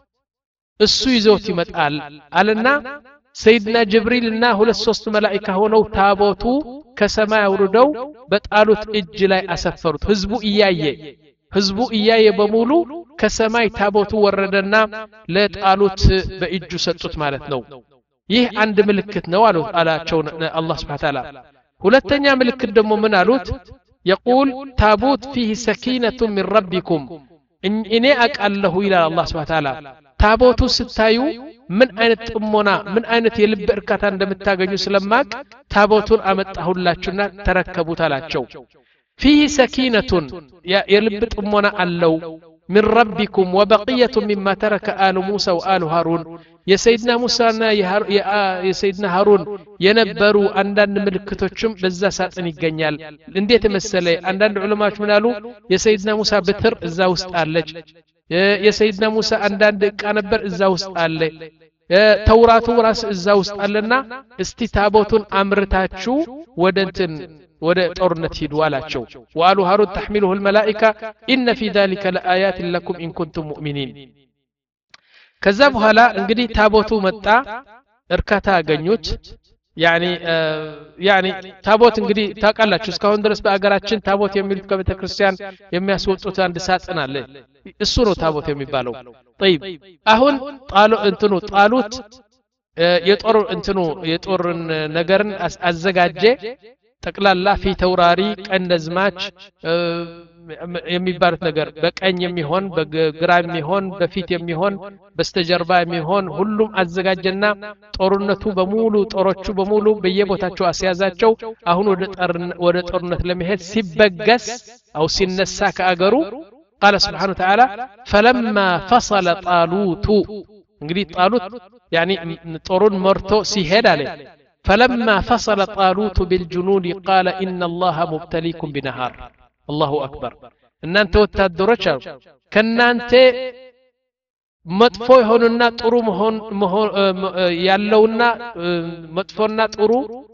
እሱ ይዞት ይመጣል አለና ሰይድና ጅብሪልና ሁለት ሶስት መላእክት ሆነው ታቦቱ ከሰማይ አውርደው በጣሉት እጅ ላይ አሰፈሩት ህዝቡ እያየ ህዝቡ እያየ በሙሉ ከሰማይ ታቦቱ ወረደና ለጣሉት በእጁ ሰጡት ማለት ነው ይህ አንድ ምልክት ነው አሉ አላቸው አላህ Subhanahu Wa Ta'ala ሁለተኛ ምልክት ደግሞ ምን አሉት يقول تابوت فيه سكينة من ربكم እኔ አቃለሁ ይላል አላህ Subhanahu Wa Ta'ala ታቦቱ ስታዩ ምን አይነት ጥሞና ምን አይነት የልብ እርካታ እንደምታገኙ ስለማቅ ታቦቱን አመጣሁላችሁና ተረከቡት አላቸው فيه سكينة يا يلب طمونا الله من ربكم وبقية مما ترك آل موسى وآل هارون يا سيدنا موسى يا سيدنا هارون ينبروا عندن ملكتوچم بዛ ሳጥን ይገኛል እንዴት መሰለ አንዳንድ ዑለማዎች ምን አሉ የሰይድና ሙሳ በትር እዛ ውስጥ አለች የሰይድና ሙሳ አንዳንድ ዕቃ ነበር እዛ ውስጥ አለ ተውራቱ ራስ እዛ ውስጥ አለና እስቲ ታቦቱን አምርታችሁ ወደ እንትን ወደ ጦርነት ሂዱ አላቸው ወአሉ ሃሩን ተحمله الملائكه ان في ذلك لآيات لكم ان كنتم مؤمنين ከዛ በኋላ እንግዲህ ታቦቱ መጣ እርካታ አገኙት يعني يعني ታቦት እንግዲህ ታውቃላችሁ እስካሁን ድረስ በአገራችን ታቦት የሚሉት ከቤተ ክርስቲያን የሚያስወጡት አንድ ሳጥን አለ እሱ ነው ታቦት የሚባለው طيب አሁን ጣሉ እንትኑ ጣሉት የጦር እንትኑ የጦርን ነገርን አዘጋጀ ጠቅላላ ፊ ተውራሪ ቀንደዝማች የሚባሉት ነገር በቀኝ የሚሆን በግራ የሚሆን በፊት የሚሆን በስተጀርባ የሚሆን ሁሉም አዘጋጀና ጦርነቱ በሙሉ ጦሮቹ በሙሉ በየቦታቸው አስያዛቸው አሁን ወደ ወደ ጦርነት ለመሄድ ሲበገስ አው ሲነሳ ከአገሩ قال سبحانه وتعالى فلما فصل طالوت እንግዲህ ጣሉት يعني ጦሩን መርቶ ሲሄድ አለ فلما فصل طالوت بالجنود قال إن الله مبتليكم بنهار الله أكبر እናንተ ወታደሮች አሉ ከናንተ መጥፎ ይሆንና ጥሩ መሆን ያለውና መጥፎና ጥሩ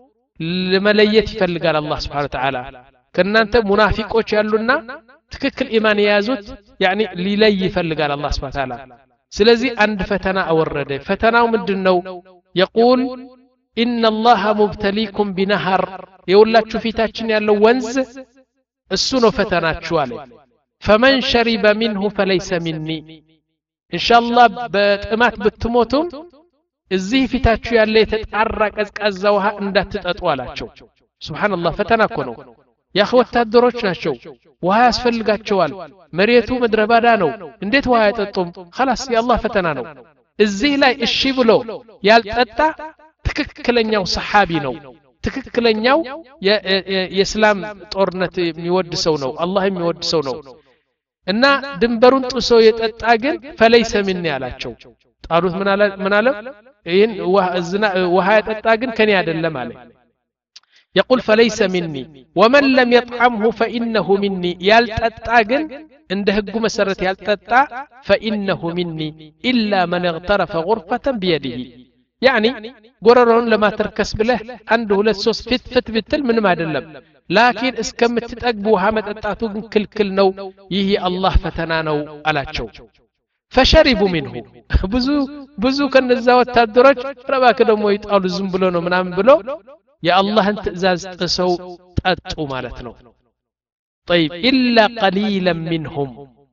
ለመለየት ይፈልጋል አላህ Subhanahu Wa Ta'ala ከናንተ ሙናፊቆች ያሉና ትክክል ኢማን የያዙት يعني ሊለይ ይፈልጋል አላህ Subhanahu Wa Ta'ala ስለዚህ አንድ ፈተና አወረደ ፈተናው ምንድነው يقول إن الله مبتليكم بنهر يقولاتشو فيتاچن ያለው ወንዝ እሱ ነው ፈተናችሁ አለ فمن شرب منه فليس مني ان شاء الله በጥማት ብትሞቱም እዚህ ፊታችሁ ያለ የተጣራ ቀዝቃዛ ውሃ እንዳትጠጡ አላቸው ሱብሃንአላህ ፈተና እኮ ነው ያ ወታደሮች ናቸው ውሃ ያስፈልጋቸዋል መሬቱ ምድረባዳ ነው እንዴት ውሃ አይጠጡም خلاص የአላህ ፈተና ነው እዚህ ላይ እሺ ብሎ ያልጠጣ ትክክለኛው ሰሃቢ ነው ትክክለኛው የእስላም ጦርነት የሚወድ ሰው ነው አላህ የሚወድ ሰው ነው እና ድንበሩን ጥሶ የጠጣ ግን فليس مني አላቸው ጣሉት ምን አለ ምን አለ ይሄን ውሃ የጠጣ ግን ከኔ አይደለም አለ يقول فليس مني ومن لم يطعمه فإنه مني يالتطا ግን እንደ ህጉ መሰረት ያልጠጣ فإنه مني إلا من اغترف غرفة بيده يعني ጎረሮን ለማተርከስ ብለህ አንድ ሁለት ሶስት ፍት ፍት ብትል ምንም አይደለም ላኪን እስከምትጠግቡ ውሃ መጠጣቱ ግን ክልክል ነው ይህ የአላህ ፈተና ነው አላቸው فشربوا منه ብዙ ብዙ ከነዛ ወታደሮች ረባከ ደሞ ይጣሉ ዝም ብሎ ነው ምናምን ብሎ የአላህን ትእዛዝ ጥሰው ጠጡ ማለት ነው طيب الا قليلا منهم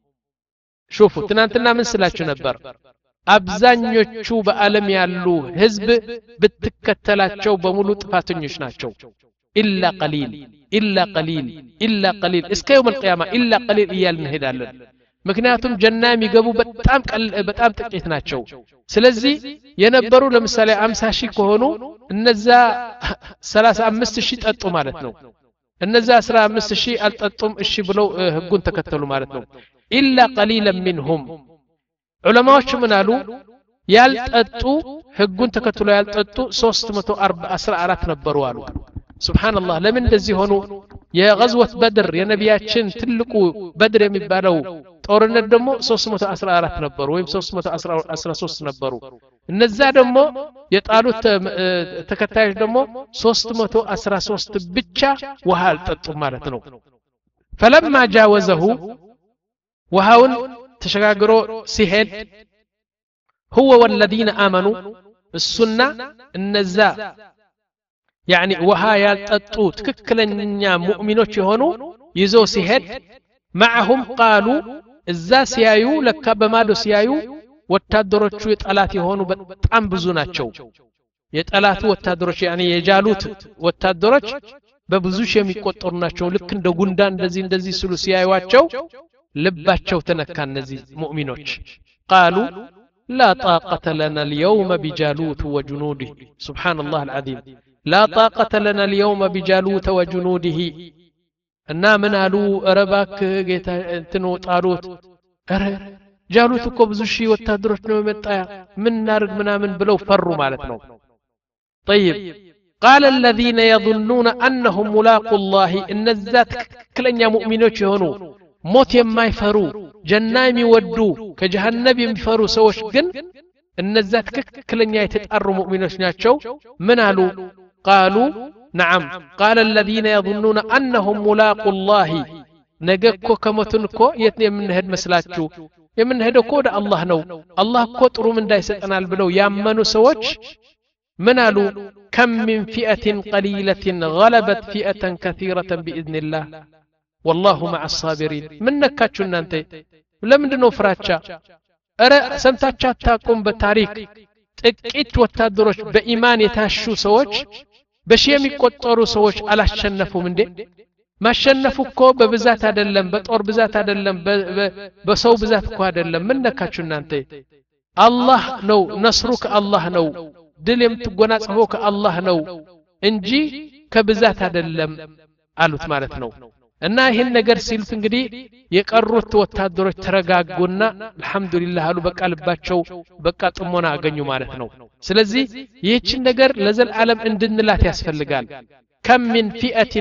شوفوا ትናንትና ምን ስላችሁ ነበር አብዛኞቹ በአለም ያሉ ህዝብ ብትከተላቸው በሙሉ ጥፋተኞች ናቸው ኢላ ቀሊል ኢላ ቀሊል ኢላ ቀሊል እስከ يوم القيامه ኢላ ቀሊል እያልን እንሄዳለን ምክንያቱም ጀና የሚገቡ በጣም በጣም ጥቂት ናቸው ስለዚህ የነበሩ ለምሳሌ አምሳ ሺህ ከሆኑ እነዛ ሰላሳ አምስት ሺህ ጠጡ ማለት ነው እነዛ አስራ አምስት ሺህ አልጠጡም እሺ ብለው ህጉን ተከተሉ ማለት ነው ኢላ ቀሊላን منهم ዑለማዎች ምን አሉ ያልጠጡ ህጉን ተከትሎ ያልጠጡ ሶስት መቶ አስራ አራት ነበሩ አሉ ሱብሃንአላህ ለምን እንደዚህ ሆኑ የغزوة بدر የነቢያችን ትልቁ በድር የሚባለው ጦርነት ደግሞ ሶስት መቶ አስራ አራት ነበሩ ወይም ሶስት መቶ አስራ ሶስት ነበሩ እነዛ ደግሞ የጣሉት ተከታዮች ደግሞ ሶስት መቶ አስራ ሶስት ብቻ ውሃ አልጠጡም ማለት ነው فلما جاوزه ውሃውን ተሸጋግሮ ሲሄድ هو والذين آمنوا السنة النزا يعني وها يالططو تككلنيا مؤمنوች የሆኑ ይዘው ሲሄድ معهم قالوا እዛ ሲያዩ ለካ በማዶ ሲያዩ ወታደሮቹ የጠላት የሆኑ በጣም ብዙ ናቸው የጠላቱ ወታደሮች يعني የጃሉት ወታደሮች በብዙ ሺህ የሚቆጠሩ ናቸው ልክ እንደ ጉንዳን እንደዚህ እንደዚህ ስሉ ሲያዩዋቸው ልባቸው ተነካ እነዚህ ሙእሚኖች قالوا لا طاقة لنا اليوم بجالوت وجنوده سبحان الله العظيم لا طاقة لنا اليوم بجالوت وجنوده እና ምን አሉ ረባክ ጌታ እንትኑ ጣሉት አረ ጃሉት እኮ ብዙ ሺህ ወታደሮች ነው የመጣ ምን እናርግ ምናምን ብለው ፈሩ ማለት ነው طيب قال الذين يظنون انهم ملاقوا الله ان الذات كلኛ ሙእሚኖች የሆኑ ሞት የማይፈሩ ጀና የሚወዱ ከጀሃነም የሚፈሩ ሰዎች ግን እነዛ ትክክለኛ የተጣሩ ሙእሚኖች ናቸው ምን አሉ قالوا نعم قال الذين يظنون انهم ملاقوا الله ነገኮ ከሞትንኮ የት ነው የምንሄድ መስላችሁ የምንሄደው ኮደ አላህ ነው አላህ እኮ ጥሩ ምን እንዳይሰጠናል ብለው ያመኑ ሰዎች ምን አሉ كم من فئة قليلة غلبت فئة كثيرة بإذن الله والله مع الصابرين من نكاتشو እናንተ ለምንድነው ፍራቻ አረ ሰምታችሁ አታውቁም በታሪክ ጥቂት ወታደሮች በኢማን የታሹ ሰዎች በሺ የሚቆጠሩ ሰዎች አላሸነፉም እንዴ ማሸነፉ እኮ በብዛት አይደለም በጦር ብዛት አይደለም በሰው ብዛት እኮ አይደለም ምን ነካችሁ እናንተ አላህ ነው ነስሩ ከአላህ ነው ድል የምትጎናጸፈው ከአላህ ነው እንጂ ከብዛት አይደለም አሉት ማለት ነው እና ይሄን ነገር ሲሉት እንግዲህ የቀሩት ወታደሮች ተረጋጉና አልহামዱሊላህ አሉ በቃ ልባቸው በቃ ጥሞና አገኙ ማለት ነው ስለዚህ ይህችን ነገር ለዘላለም እንድንላት ያስፈልጋል كم من فئة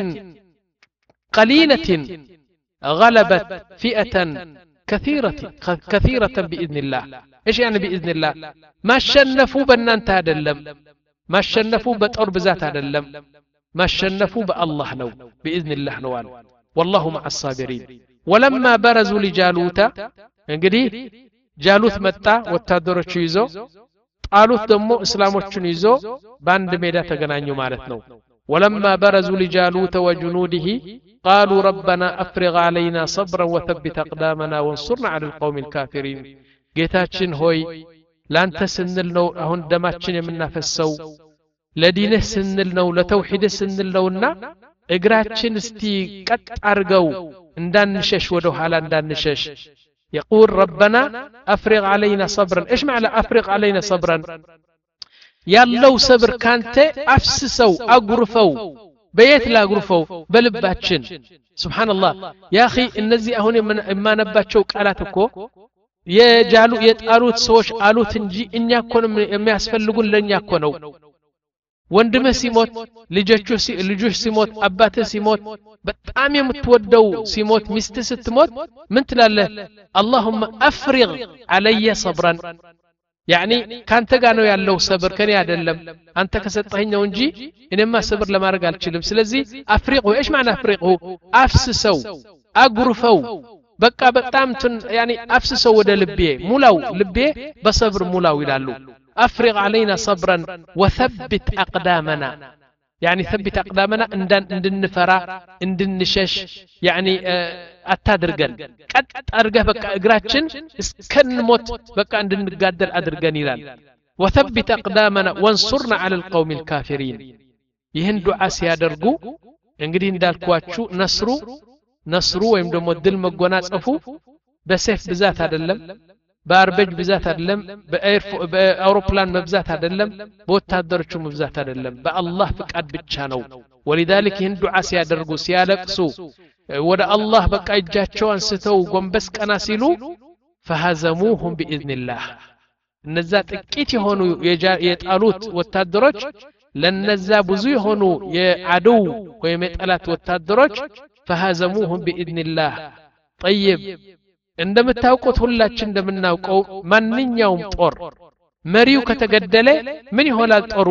قليلة غلبت فئة كثيرة كثيرة بإذن الله ايش يعني بإذن الله ما شنفوا بنانت هدلم ما شنفوا بطور بذات هدلم ما شنفوا بالله نو بإذن الله نوال والله مع الصابرين ولما برزوا لجالوت እንግዲህ ጃሉት መጣ ወታደሮቹ ይዞ ጣሉት ደግሞ እስላሞቹን ይዞ ባንድ ሜዳ ተገናኙ ማለት ነው ولما برزوا لجالوت وجنوده قالوا ربنا افرغ علينا صبرا وثبت اقدامنا وانصرنا على القوم الكافرين ጌታችን ሆይ ላንተ ስንል ነው አሁን ደማችን የምናፈሰው ለዲንህ ስንል ነው ለተውሂድ ስንል ነውና እግራችን እስቲ ቀጥ አርገው እንዳንሸሽ ወደ ኋላ እንዳንሸሽ يقول ربنا افرغ علينا صبرا ايش معنى افرغ علينا صبرا ያለው ሰብር ካንተ አፍስሰው አጉርፈው በየት ላጉርፈው በልባችን ሱብሃንአላህ ያ اخي እነዚህ አሁን የማነባቸው ቃላት እኮ የጃሉ የጣሉት ሰዎች አሉት እንጂ እኛ እኮ የሚያስፈልጉን ለኛ እኮ ነው ወንድምህ ሲሞት ልጆቹ ልጆች ሲሞት አባትህ ሲሞት በጣም የምትወደው ሲሞት ሚስት ስትሞት ምን ትላለህ اللهم افرغ علي صبرا يعني ካንተ ጋር ነው ያለው ሰብር ከኔ አይደለም አንተ ከሰጠኸኝ ነው እንጂ እኔማ ሰብር ለማድረግ አልችልም ስለዚህ አፍሪቁ ايش معنى افرقه አፍስሰው አጉርፈው በቃ በጣም يعني አፍስሰው ወደ ልቤ ሙላው ልቤ በሰብር ሙላው ይላሉ افرغ علينا صبرا وثبت اقدامنا يعني ثبت اقدامنا اندن اندنفرا اندنشش يعني አታድርገን ቀጥ አርገህ በቃ እግራችን እስከንሞት በቃ እንድንጋደል አድርገን ይላል وثبت اقدامنا وانصرنا على القوم الكافرين ይህን ዱዓ ሲያደርጉ እንግዲህ እንዳልኳችሁ ነስሩ ነስሩ ወይም ደግሞ ድል መጎናጸፉ በሰይፍ ብዛት አይደለም በአርበጅ ብዛት አይደለም በአውሮፕላን መብዛት አይደለም በወታደሮቹ መብዛት አይደለም በአላህ ፍቃድ ብቻ ነው ولذلك ይህን ዱዓ ሲያደርጉ ሲያለቅሱ ወደ አላህ በቃ እጃቸው አንስተው ጎንበስ ቀና ሲሉ فهزموهم باذن الله እነዛ ጥቂት የሆኑ የጣሉት ወታደሮች ለነዛ ብዙ የሆኑ የአደው ወይም የጠላት ወታደሮች فهزموهم باذن الله طيب እንደምታውቁት ሁላችን እንደምናውቀው ማንኛውም ጦር መሪው ከተገደለ ምን ይሆናል ጦሩ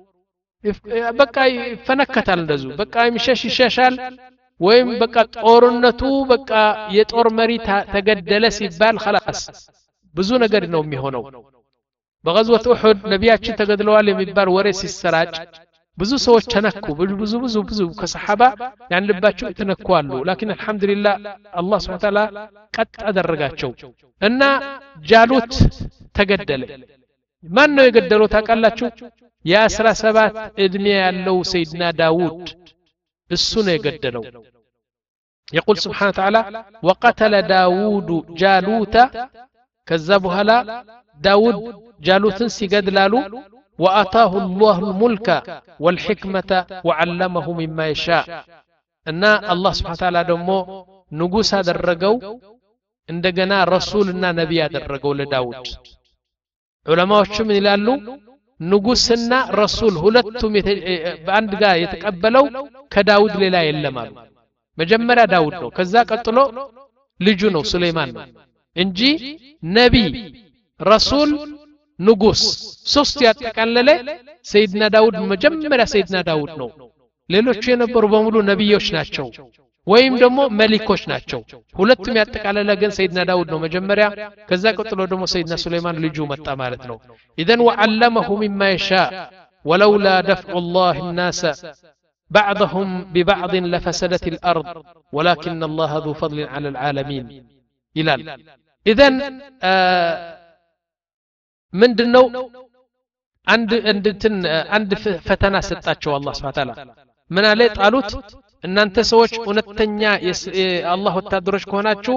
በቃ ይፈነከታል እንደዙ በቃ ይምሸሽ ይሸሻል ወይም በቃ ጦርነቱ በቃ የጦር መሪ ተገደለ ሲባል خلاص ብዙ ነገር ነው የሚሆነው በغزوة احد ነቢያችን ተገድለዋል የሚባል ወሬ ሲሰራጭ ብዙ ሰዎች ተነኩ ብዙ ብዙ ብዙ ከሰሃባ ያን ልባቸው ተነኩዋሉ لكن الحمد لله الله سبحانه وتعالى ቀጥ አደረጋቸው እና ጃሉት ተገደለ ማን ነው የገደለው ታውቃላችሁ የ17 እድሜ ያለው ሰይድና ዳውድ እሱ ነው የገደለው يقول سبحانه وتعالى وقتل داود جالوت ከዛ በኋላ ዳውድ ጃሉትን ሲገድላሉ وآتاه الله الملك والحكمة وعلمه مما يشاء እና አላህ Subhanahu Ta'ala ደግሞ ንጉስ አደረገው እንደገና ረሱልና ነብይ ያደረገው ለዳውድ ዑለማዎች ምን ይላሉ ንጉስና ረሱል ሁለቱም በአንድ ጋር የተቀበለው ከዳውድ ሌላ የለም አሉ መጀመሪያ ዳውድ ነው ከዛ ቀጥሎ ልጁ ነው ሱሌማን ነው እንጂ ነብይ ረሱል ንጉስ ሶስት ያጠቃለለ ሰይድና ዳውድ መጀመሪያ ሰይድና ዳውድ ነው ሌሎች የነበሩ በሙሉ ነብዮች ናቸው ወይም ደግሞ መሊኮች ናቸው ሁለቱም ያጠቃለለ ግን ሰይድና ዳውድ ነው መጀመሪያ ከዛ ቀጥሎ ደግሞ ሰይድና ሱሌማን ልጁ መጣ ማለት ነው ኢዘን ወዓለመሁ ሚማ ይሻ ወለውላ ደፍዑ ላህ الناس بعضهم ببعض لفسدت الأرض ولكن الله ذو فضل على العالمين ይላል ኢዘን ምንድነው አንድ እንትን አንድ ፈተና ሰጣቸው አላህ Subhanahu Ta'ala ምን አለ ጣሉት እናንተ ሰዎች እውነተኛ የአላህ ወታደሮች ከሆናችሁ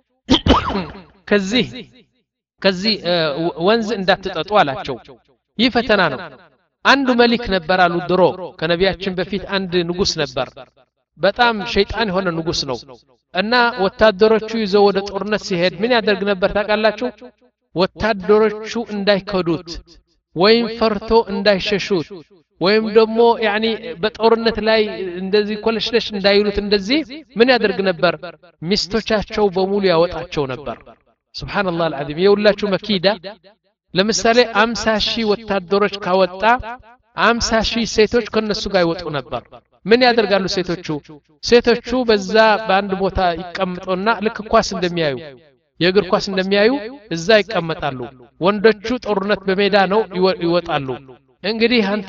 ከዚህ ከዚህ ወንዝ እንዳትጠጡ አላቸው ይህ ፈተና ነው አንዱ መሊክ ነበር አሉ ድሮ ከነቢያችን በፊት አንድ ንጉስ ነበር በጣም ሸይጣን የሆነ ንጉስ ነው እና ወታደሮቹ ይዘው ወደ ጦርነት ሲሄድ ምን ያደርግ ነበር ታውቃላችሁ ወታደሮቹ እንዳይከዱት ወይም ፈርቶ እንዳይሸሹት ወይም ደግሞ ያኒ በጦርነት ላይ እንደዚህ ኮለሽለሽ እንዳይሉት እንደዚህ ምን ያደርግ ነበር ሚስቶቻቸው በሙሉ ያወጣቸው ነበር ሱብሃንአላህ አልዓዚም የውላችሁ መኪዳ ለምሳሌ አምሳ ሺህ ወታደሮች ካወጣ አምሳ ሺህ ሴቶች ከነሱ ጋር ይወጡ ነበር ምን ያደርጋሉ ሴቶቹ ሴቶቹ በዛ በአንድ ቦታ ይቀመጡና ልክ ኳስ እንደሚያዩ የእግር ኳስ እንደሚያዩ እዛ ይቀመጣሉ ወንዶቹ ጦርነት በሜዳ ነው ይወጣሉ እንግዲህ አንተ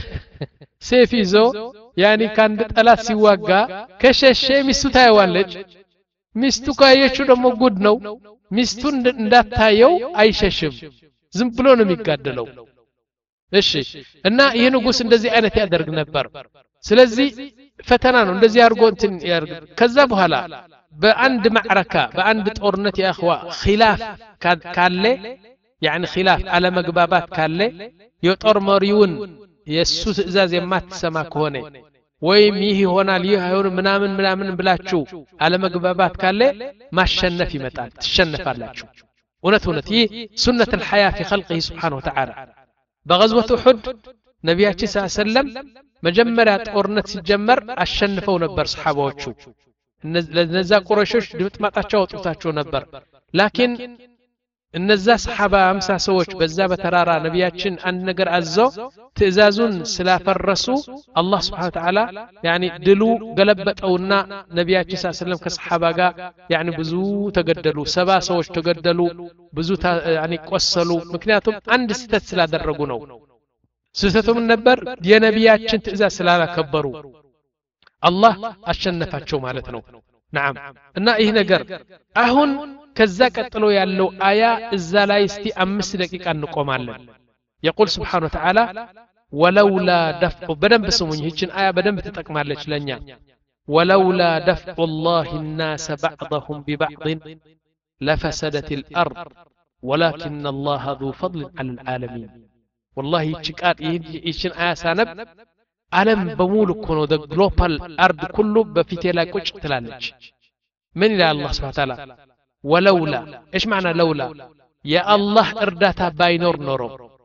ሴፍ ይዞ ያኒ ካንድ ጠላት ሲዋጋ ከሸሸ ሚስቱ ታየዋለች ሚስቱ ካየችው ደግሞ ጉድ ነው ሚስቱ እንዳታየው አይሸሽም ዝም ብሎ ነው የሚጋደለው እሺ እና ይሄ ንጉስ እንደዚህ አይነት ያደርግ ነበር ስለዚህ ፈተና ነው እንደዚህ አድርጎ እንትን ያርግ ከዛ በኋላ በአንድ ማዕረካ በአንድ ጦርነት ያخوا ኺላፍ ካለ يعني ኺላፍ على መግባባት ካለ የጦር መሪውን የሱ ትእዛዝ የማትሰማ ከሆነ ወይም ይህ ይሆናል ይህ አይሆን ምናምን ምናምን ብላችሁ على መግባባት ካለ ማሸነፍ ይመጣል ትሸነፋላችሁ እውነት እውነት ይህ ሱነተ الحياه في خلقه سبحانه وتعالى በغزوه احد ነብያችን ሰለላሁ ዐለይሂ ወሰለም መጀመሪያ ጦርነት ሲጀመር አሸንፈው ነበር ሰሃባዎቹ ለነዛ ቁረይሾች ድምጥማጣቸው አውጥታቸው ነበር ላኪን እነዛ ሰሃባ አምሳ ሰዎች በዛ በተራራ ነብያችን አንድ ነገር አዘው ትእዛዙን ስላፈረሱ አላህ Subhanahu Wa Ta'ala يعني ድሉ ገለበጠውና ነብያችን ሰለላሁ ዐለይሂ ወሰለም ከሰሃባ ጋር يعني ብዙ ተገደሉ ሰባ ሰዎች ተገደሉ ብዙ يعني ቆሰሉ ምክንያቱም አንድ ስተት ስላደረጉ ነው ስተቱም ነበር የነብያችን ትእዛዝ ስላላከበሩ አላህ አሸነፋቸው ማለት ነው نعم እና ይህ ነገር አሁን ከዛ ቀጥሎ ያለው አያ እዛ ላይ እስቲ አምስት ደቂቃ እንቆማለን يقول سبحانه وتعالى ولولا دفع بدنب سمون ይችን አያ በደንብ ተጠቅማለች ለኛ ولولا دفع الله الناس بعضهم ببعض لفسدت الارض ولكن الله ذو فضل على العالمين والله ይችቃት ይችን አያ ሳነብ ዓለም በሙሉ እኮ ነው the global earth ሁሉ በፊቴ ላይ ቁጭ ትላለች ምን ይላል አላህ Subhanahu Wa Ta'ala ولولا ايش معنى لولا يا الله እርዳታ ባይኖር ኖሮ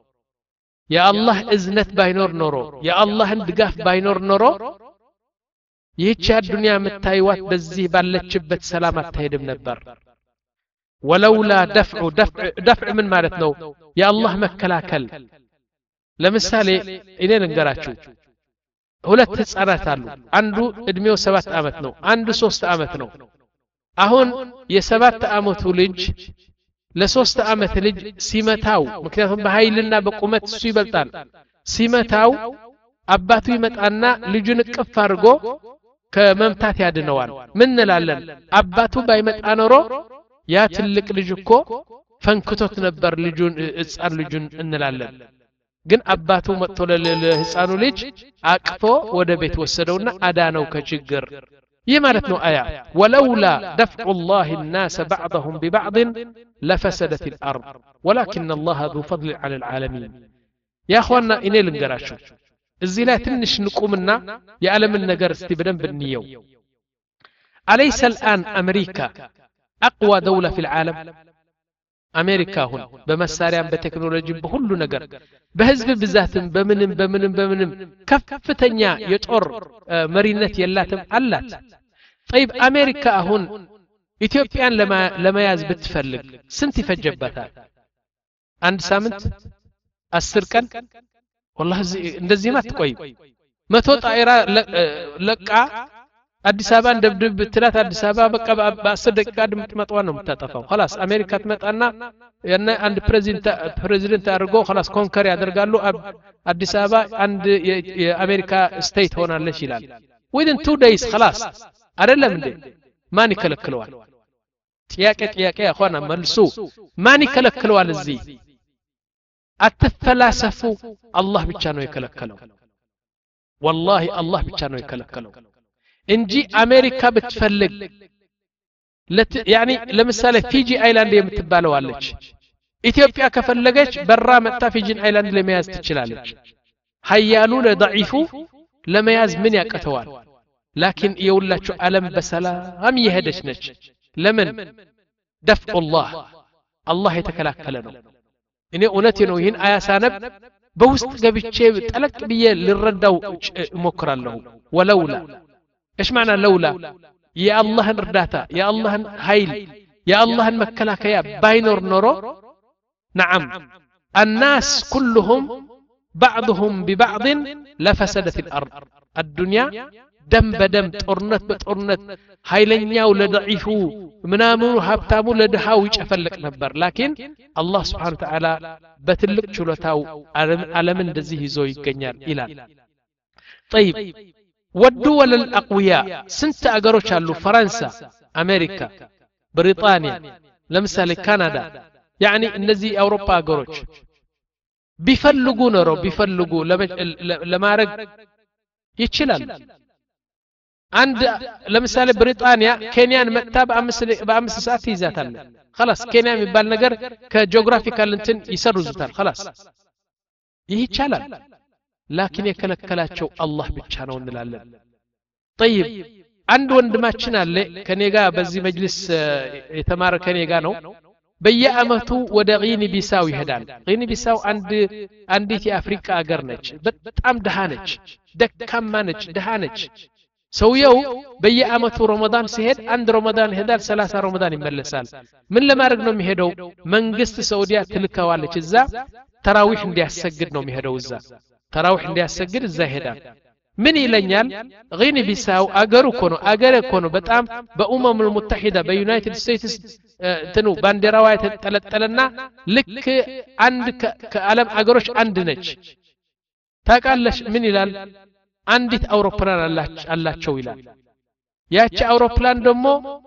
يا الله እዝነት ባይኖር ኖሮ يا الله ድጋፍ ባይኖር ኖሮ ይህች ዱንያ የምታዩት በዚህ ባለችበት ሰላም አትሄድም ነበር ولولا دفع دفع دفع من ማለት ነው يا الله መከላከል ለምሳሌ እኔ ልንገራችሁ ሁለት ህፃናት አሉ አንዱ እድሜው ሰባት አመት ነው አንዱ ሶስት አመት ነው አሁን የሰባት አመቱ ልጅ ለሶስት አመት ልጅ ሲመታው ምክንያቱም በኃይልና በቁመት እሱ ይበልጣል ሲመታው አባቱ ይመጣና ልጁን እቅፍ አድርጎ ከመምታት ያድነዋል ምን እንላለን አባቱ ባይመጣ ኖሮ ያ ትልቅ ልጅ እኮ ፈንክቶት ነበር ልጁን ህፃን ልጁን እንላለን ግን አባቱ መጥቶ ለህፃኑ ልጅ አቅፎ ወደ ቤት ወሰደውና አዳነው ከችግር ይህ ማለት ነው አያ ولولا دفع الله الناس بعضهم ببعض لفسدت الارض ولكن الله ذو فضل على العالمين يا اخوانا እኔ ልንገራችሁ እዚህ ላይ ትንሽ ንቁምና የዓለምን ነገር እስቲ በደንብ እንየው أليس الآن أمريكا أقوى دولة في العالم أمريكا هون بمساريان بتكنولوجي بكل نجر بحزب بذاتهم بمنم بمنم بمنم كفتنيا يطور مرينة يلاتم علات طيب أمريكا هون إثيوبيان لما لما ياز بتفلق سنتي فجبتها عند سامنت السركن والله እንደዚህ ما تقوي ما توطا إيرا لقا አዲስ አበባ እንደብድብ ብትላት አዲስ አበባ በቃ በ10 ደቂቃ ድምትመጣው ነው የምታጠፋው خلاص አሜሪካ ትመጣና የነ አንድ ፕሬዚደንት ፕሬዚደንት አድርጎ خلاص ኮንከር ያደርጋሉ አዲስ አበባ አንድ የአሜሪካ ስቴት ሆናለች ይላል within two days خلاص አይደለም እንዴ ማን ይከለክለዋል ጥያቄ ጥያቄ ያخوانا መልሱ ማን ይከለክለዋል እዚህ አትፈላሰፉ አላህ ብቻ ነው የከለከለው والله አላህ ብቻ ነው የከለከለው እንጂ አሜሪካ ብትፈልግ يعني ለምሳሌ ፊጂ አይላንድ የምትባለው አለች ኢትዮጵያ ከፈለገች በራ መጣ ፊጂን አይላንድ ለመያዝ ትችላለች ሀያሉ ለضعيፉ ለመያዝ ምን ያቀተዋል لكن የውላችሁ ዓለም በሰላም ይሄደች ነች ለምን دفع الله الله የተከላከለ ነው እኔ እውነቴ ነው ይህን አያ ሳነብ በውስጥ ገብቼ ጠለቅ ብዬ ልረዳው እሞክራለሁ ወለውላ ايش معنى لولا يا الله ارداتا يا الله هيل يا الله مكلاكيا باينور نورو نعم الناس كلهم بعضهم ببعض لفسدت الارض الدنيا دم بدم طرنت بطرنت هيلنياو لضعيفو منامو هبتامو لدهاو يጨፈልቅ ነበር لكن الله سبحانه وتعالى በትልቅ ችሎታው ዓለምን እንደዚህ ይዞ ይገኛል ይላል طيب والدول الأقوياء سنت أجروش على فرنسا أمريكا بريطانيا لمثال كندا يعني النزي أوروبا أجروش بيفلقون رو بيفلقوا لما لما رج يتشلل عند لمثال بريطانيا كينيا مكتب أمس بأمس ساعات يزاتن خلاص كينيا مبال نجر كجغرافيكال انتن يسرزوتال خلاص يتشلل لكن يكلكلاቸው الله ብቻ ነው እንላለን طيب አንድ ወንድማችን አለ ከኔ ጋር በዚህ መጅልስ የተማረ ከኔ ጋር ነው በየአመቱ ወደ ጊኒ ቢሳው ይሄዳል ጊኒ ቢሳው አንድ አንዲት የአፍሪካ ሀገር ነች በጣም ደሃ ነች ደካማ ነች ደሃ ነች ሰውየው በየአመቱ ረመዳን ሲሄድ አንድ ረመዳን ይሄዳል ሰላሳ ረመዳን ይመለሳል ምን ለማድረግ ነው የሚሄደው መንግስት ሳውዲያ ትልከዋለች እዛ ተራዊህ እንዲያሰግድ ነው የሚሄደው እዛ ተራዊህ እንዲያሰግድ እዛ ይሄዳል ምን ይለኛል ጊኒ ቢሳው አገሩ ኮኖ አገረ ኮኖ በጣም በኡመሙ ሙተሂዳ በዩናይትድ ስቴትስ እንትኑ ባንዲራዋ የተጠለጠለና ልክ አንድ ከዓለም አገሮች አንድ ነች ታቃለሽ ምን ይላል አንዲት አውሮፕላን አላቸው ይላል ያቺ አውሮፕላን ደግሞ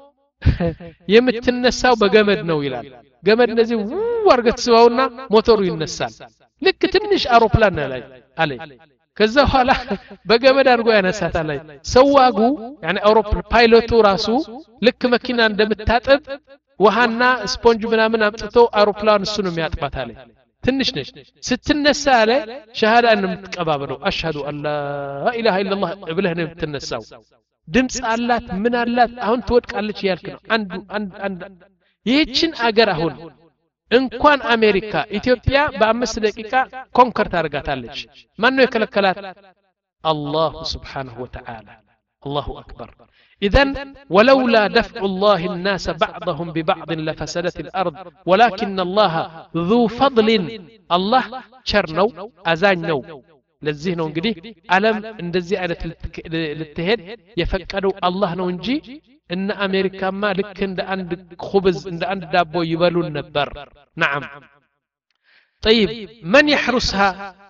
የምትነሳው በገመድ ነው ይላል ገመድ እንደዚህ ወርገት ስባውና ሞተሩ ይነሳል ልክ ትንሽ አውሮፕላን ላይ አለ ከዛ ኋላ በገመድ አድርጎ ያነሳታል ላይ ሰዋጉ يعني አውሮፕላን ፓይሎቱ ራሱ ልክ መኪና እንደምታጠብ ውሃና ስፖንጅ ምናምን አምጥቶ አውሮፕላን እሱ ነው የሚያጥባታል ትንሽ ነች ስትነሳ አለ ሸሃዳ እንደምትቀባበለው አሽሃዱ አላ ኢላሃ ኢላላህ ብለህ ነው የምትነሳው ድምጽ አላት ምን አላት አሁን ትወድቃለች ያልክ ነው አንዱ አንድ ይህችን አገር አሁን እንኳን አሜሪካ ኢትዮጵያ በአምስት ደቂቃ ኮንከር ታርጋታለች ማን ነው የከለከላት አላህ Subhanahu Wa Ta'ala الله أكبر إذن ولولا دفع الله الناس بعضهم ببعض لفسدت الأرض ولكن الله ذو فضل الله شرنو أزانو لذيه نو انجدي ألم اندزي على الاتهاد يفكروا الله نو انجي إن أمريكا ما لك عند عند خبز عند عند دابو يبالون نبر نعم طيب من يحرسها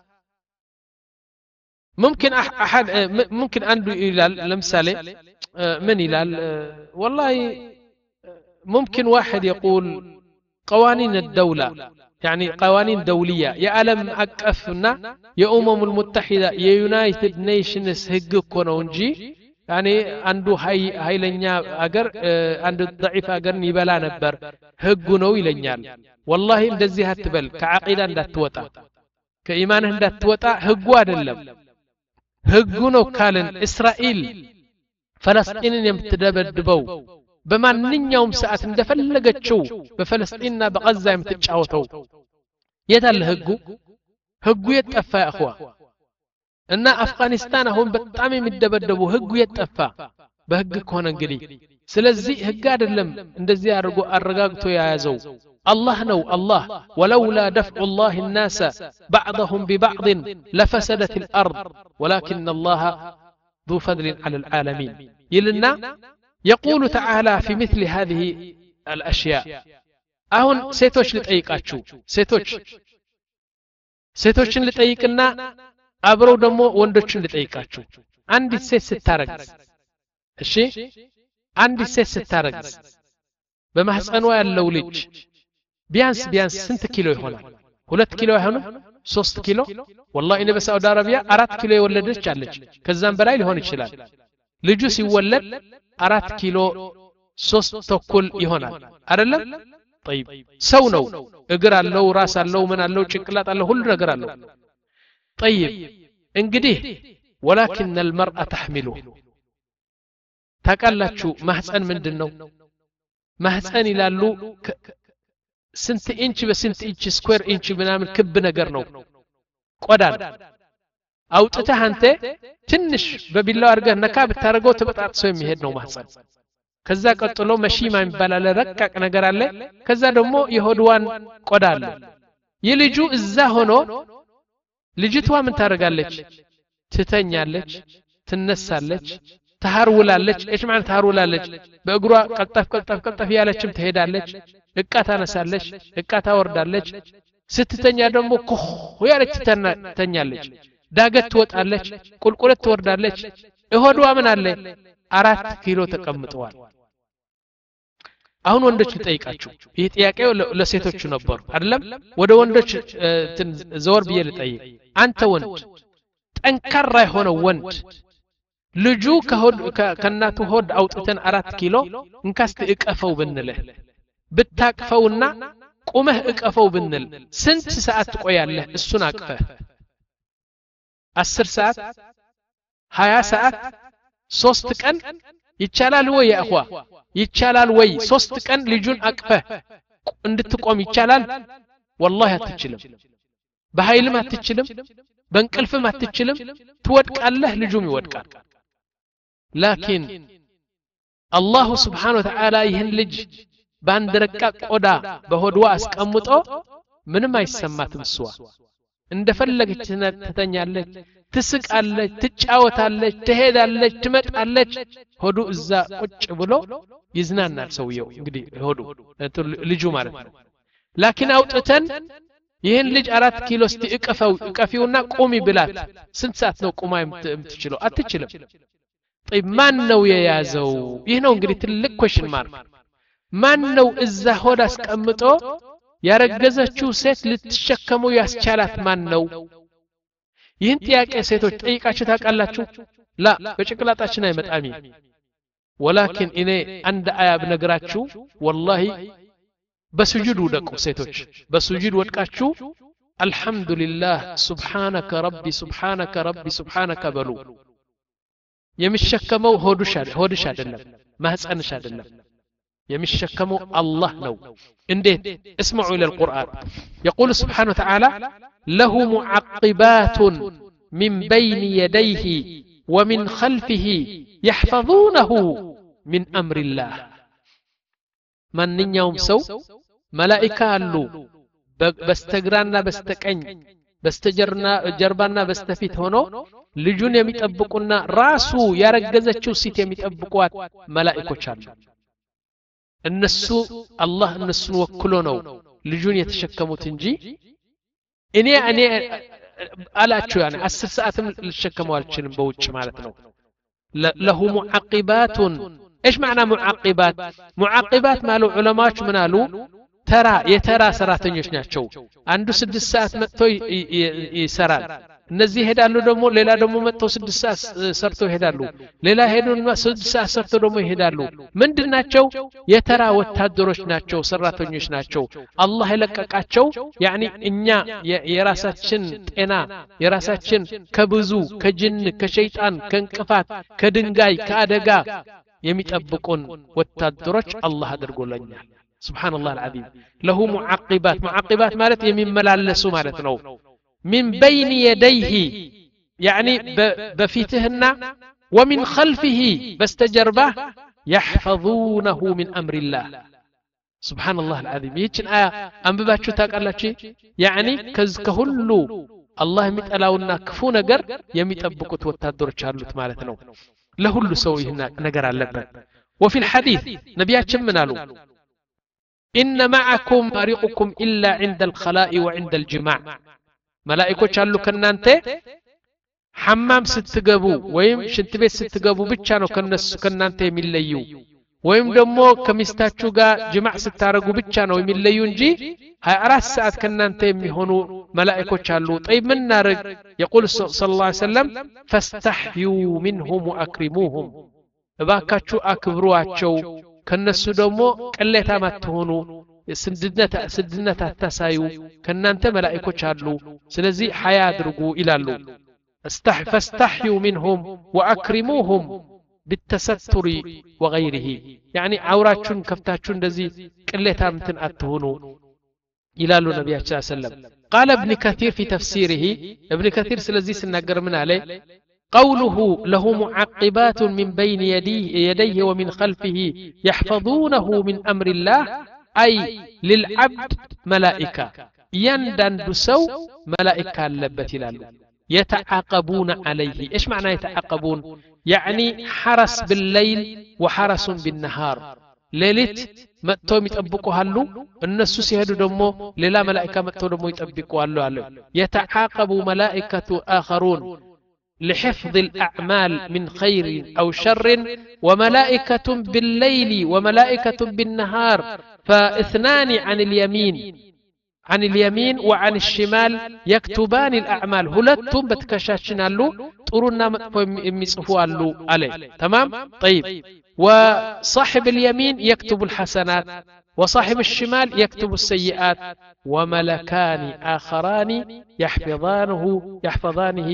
ممكن أحد ممكن عنده إلى لمثالي من إلى والله ممكن واحد يقول قوانين الدولة يعني قوانين دولية يا ألم أكفنا يا أمم المتحدة يا يونايتد نيشنز هجكونا ونجي يعني عنده هاي هاي لنيا أجر عنده ضعيف أجر نيبلا نبر هجونو يلنيال والله እንደዚህ አትበል ከዓቂዳ እንዳትወጣ ከኢማንህ እንዳትወጣ ህጉ አይደለም ህጉ ነው ካልን እስራኤል ፈለስጢንን የምትደበድበው በማንኛውም ሰዓት እንደፈለገችው በፍልስጤምና በጋዛ የምትጫወተው የታለ ህጉ ህጉ የጠፋ ያخوا እና አፍጋኒስታን አሁን በጣም የሚደበደቡ ህጉ የጠፋ በህግ ከሆነ እንግዲህ ስለዚህ ህግ አይደለም እንደዚህ አድርጎ አረጋግቶ ያያዘው الله نو الله ولولا دفع الله الناس بعضهم ببعض لفسدت الأرض ولكن الله ذو فضل على العالمين يلنا يقول تعالى في مثل هذه الأشياء أهون سيتوش لتأيقاتشو سيتوش سيتوشن لتأيقنا أبرو دمو وندوشن لتأيقاتشو عندي سيت ستارقز الشي عندي سيت ستارقز بمحسنوا اللوليج ቢያንስ ቢያንስ ስንት ኪሎ ይሆናል ሁለት ኪሎ አይሆንም ሶስት ኪሎ والله እኔ በሳውዲ አረቢያ አራት ኪሎ የወለደች አለች ከዛም በላይ ሊሆን ይችላል ልጁ ሲወለድ አራት ኪሎ ሶስት ተኩል ይሆናል አይደለም طيب ሰው ነው እግር አለው ራስ አለው ምን አለው ጭንቅላት አለው ሁሉ ነገር አለው طيب እንግዲህ ولكن المرأة تحمله ታቃላችሁ ማህፀን ምንድነው ማህፀን ይላሉ ስንት ኢንች በስንት ኢንች ስኩዌር ኢንች ምናምን ክብ ነገር ነው ቆዳን አውጥተህ አንተ ትንሽ በቢላው አድርገህ ነካ ብታረገው ተበጣጥሶ የሚሄድ ነው ማህፀን ከዛ ቀጥሎ መሺማ የሚባል ረቃቅ ነገር አለ ከዛ ደግሞ የሆድዋን ቆዳ አለ የልጁ እዛ ሆኖ ልጅቷ ምን ታረጋለች ትተኛለች ትነሳለች ተሃርውላለች እሺ ማለት ተሃርውላለች በእግሯ ቀልጠፍ ቀልጠፍ ቀልጠፍ ያለችም ትሄዳለች እቃ ታነሳለች እቃ ታወርዳለች ስትተኛ ደግሞ ኮህ ያለች ተኛለች ዳገት ትወጣለች ቁልቁለት ትወርዳለች እሆድዋ ምን አለ አራት ኪሎ ተቀምጠዋል አሁን ወንዶች ልጠይቃችሁ ይህ ጥያቄው ለሴቶቹ ነበር አይደለም ወደ ወንዶች ዘወር ብዬ ልጠይቅ አንተ ወንድ ጠንካራ የሆነ ወንድ ልጁ ከናቱ ሆድ አውጥተን አራት ኪሎ እንካስት እቀፈው ብንልህ ብታቅፈውና ቁመህ እቀፈው ብንል ስንት ሰዓት ትቆያለህ እሱን አቅፈህ አስር ሰዓት ሀያ ሰዓት ሶስት ቀን ይቻላል ወይ ያخوا ይቻላል ወይ ሶስት ቀን ልጁን አቅፈህ እንድትቆም ይቻላል والله አትችልም በኃይልም አትችልም በእንቅልፍም አትችልም ትወድቃለህ ልጁም ይወድቃል لكن الله سبحانه وتعالى ይህን ልጅ ባንድ ረቃቅ ቆዳ በሆድዋ አስቀምጦ ምንም አይሰማትም እሷ እንደፈለገች ትተኛለች ትስቃለች ትጫወታለች ትሄዳለች ትመጣለች ሆዱ እዛ ቁጭ ብሎ ይዝናናል ሰውየው እንግዲህ ሆዱ ልጁ ማለት ነው لكن አውጥተን ይህን ልጅ አራት ኪሎ እስቲ እቀፈው እቀፊውና ቁሚ ብላት ስንት ሰዓት ነው ቁማ የምትችለው አትችልም طيب ማን ነው የያዘው ይህ ነው እንግዲህ ትልቅ question mark ማን ነው እዛ ሆድ አስቀምጦ ያረገዘችው ሴት ልትሸከመው ያስቻላት ማን ነው ይህን ጥያቄ ሴቶች ጠይቃችሁ ታውቃላችሁ ላ በጭቅላታችን አይመጣም ولكن እኔ አንድ አያ ብነግራችሁ والله በስጁድ ወደቁ ሴቶች በስጁድ ወድቃችሁ አልহামዱሊላህ ሱብሃንከ ረቢ ሱብሃንከ ረቢ ሱብሃንከ በሉ የሚሸከመው ሆድሽ ሆድሽ አይደለም ማህፀንሽ አይደለም የሚሸከመው አላህ ነው እንዴት اسمعوا الى القرآن يقول سبحانه وتعالى له معقبات من بين يديه ومن خلفه يحفظونه من امر الله ማንኛውም ሰው መላእክት አሉ በስተግራና በስተቀኝ በስተጀርና ጀርባና በስተፊት ሆኖ ልጁን የሚጠብቁና ራሱ ያረገዘችው ሴት የሚጠብቁት መላእክቶች አሉ እነሱ አላህ እነሱን ወክሎ ነው ልጁን የተሸከሙት እንጂ እኔ እኔ አላችሁ يعني አስር ሰዓትም ልሸከመው አልችልም በውጭ ማለት ነው له معقبات ايش معنى معقبات معقبات مالو علماء من قالوا ترى يترى ሰራተኞች ናቸው አንዱ ስድስት ሰዓት መጥቶ ይሰራል እነዚህ ሄዳሉ ደግሞ ሌላ ደግሞ መጥተው ስድስት ሰዓት ሰርተው ይሄዳሉ ሌላ ሄዱና ስድስት ሰዓት ሰርተው ደግሞ ይሄዳሉ ምንድናቸው የተራ ወታደሮች ናቸው ሰራተኞች ናቸው አላህ የለቀቃቸው يعني እኛ የራሳችን ጤና የራሳችን ከብዙ ከጅን ከሸይጣን ከንቅፋት ከድንጋይ ከአደጋ የሚጠብቁን ወታደሮች አላህ አድርጎልኛል ሱብሃንአላህ አልዓዚም ለሁ ሙዓቂባት ሙዓቂባት ማለት የሚመላለሱ ማለት ነው من بين يديه يعني بفيتهنا ومن خلفه بستجربه يحفظونه من أمر الله سبحان الله العظيم يجن آية أنبباتشو تاقالاتشي يعني كز كهلو الله يمتألاونا كفو نقر يمتأبقوا توتادور تشارلوت مالتنو لهلو سوي هنا نقر على اللبن وفي الحديث نبيات شمنالو إن معكم فريقكم إلا عند الخلاء وعند الجماع ملائكو تشارلو كنانتي حمام ستقبو ويم شنتبيت ستقبو بيتشانو كنس كنانتي مليو ወይም ደግሞ ከሚስታችሁ ጋር ጅማዕ ስታረጉ ብቻ ነው የሚለዩ እንጂ ሃያ አራት ሰዓት ከናንተ የሚሆኑ መላእክቶች አሉ طيب ምን እናርግ يقول صلى الله عليه وسلم فاستحيوا منهم واكرموهم እባካችሁ አክብሩአቸው ከነሱ ደግሞ ቅሌታም አትሆኑ ስድነት ስድነት አታሳዩ ከናንተ መላእክቶች አሉ ስለዚህ ሐያ አድርጉ ይላሉ فاستحيوا منهم واكرموهم بالتستر وغيره يعني عوراتشون كفتاتشون دزي قليتا متن اتهونو الى النبي صلى الله عليه وسلم قال ابن كثير في تفسيره ابن كثير سلازي سناغر من عليه قوله له معقبات من بين يديه, يديه ومن خلفه يحفظونه من امر الله اي للعبد ملائكه يندن دسو ملائكه لبت يلالو يتعاقبون عليه ايش معنى يتعاقبون يعني حرس بالليل وحرس بالنهار ليلت متو يطبقوا هالو الناس سيهدوا دمو ليلا ملائكه متو دمو يطبقوا هالو هالو يتعاقب ملائكه اخرون لحفظ الاعمال من خير او شر وملائكه بالليل وملائكه بالنهار فاثنان عن اليمين عن اليمين وعن الشمال يكتبان الأعمال هلتم بتكشاشنالو طرونا يمصفوالو عليه تمام طيب وصاحب اليمين يكتب الحسنات وصاحب الشمال يكتب السيئات وملكان آخران يحفظانه يحفظانه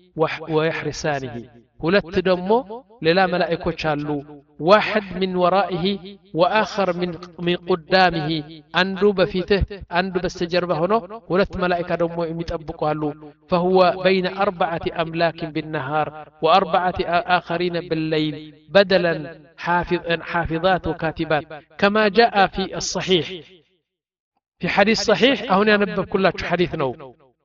ويحرسانه هلت دمو للا ملائكة شالو واحد من ورائه وآخر من من قدامه أندو بفيته أندو بستجربه هنا ولت ملائكة دمو يتأبقوا له فهو بين أربعة أملاك بالنهار وأربعة آخرين بالليل بدلا حافظ حافظات وكاتبات كما جاء في الصحيح في حديث صحيح هنا نبب كلها حديث نو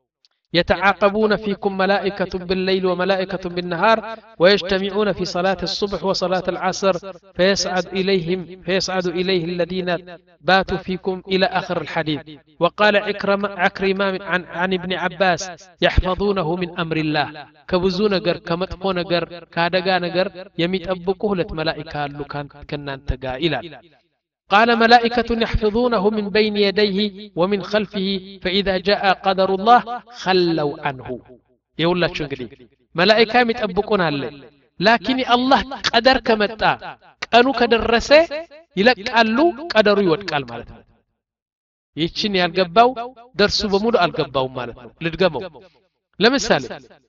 يتعاقبون فيكم ملائكة بالليل وملائكة بالنهار ويجتمعون في صلاة الصبح وصلاة العصر فيسعد إليهم فيسعد إليه الذين باتوا فيكم إلى آخر الحديث وقال عكرم عكرمة عن, عن ابن عباس يحفظونه من أمر الله كبزون نجر كمتقون نجر كادقا نجر يميت أبقه لت ملائكة لكان كنان تقائلا قال ملائكة يحفظونه من بين يديه ومن خلفه فإذا جاء قدر الله خلوا عنه يقول لك شنقلي ملائكة يتأبقون هالليل لكن الله قدر كمتا كانوا كدرسه يلك قالوا قدروا يودقال مالتنا يتشن يالقباو درسوا بمولو القباو مالتنا لدقمو لمثال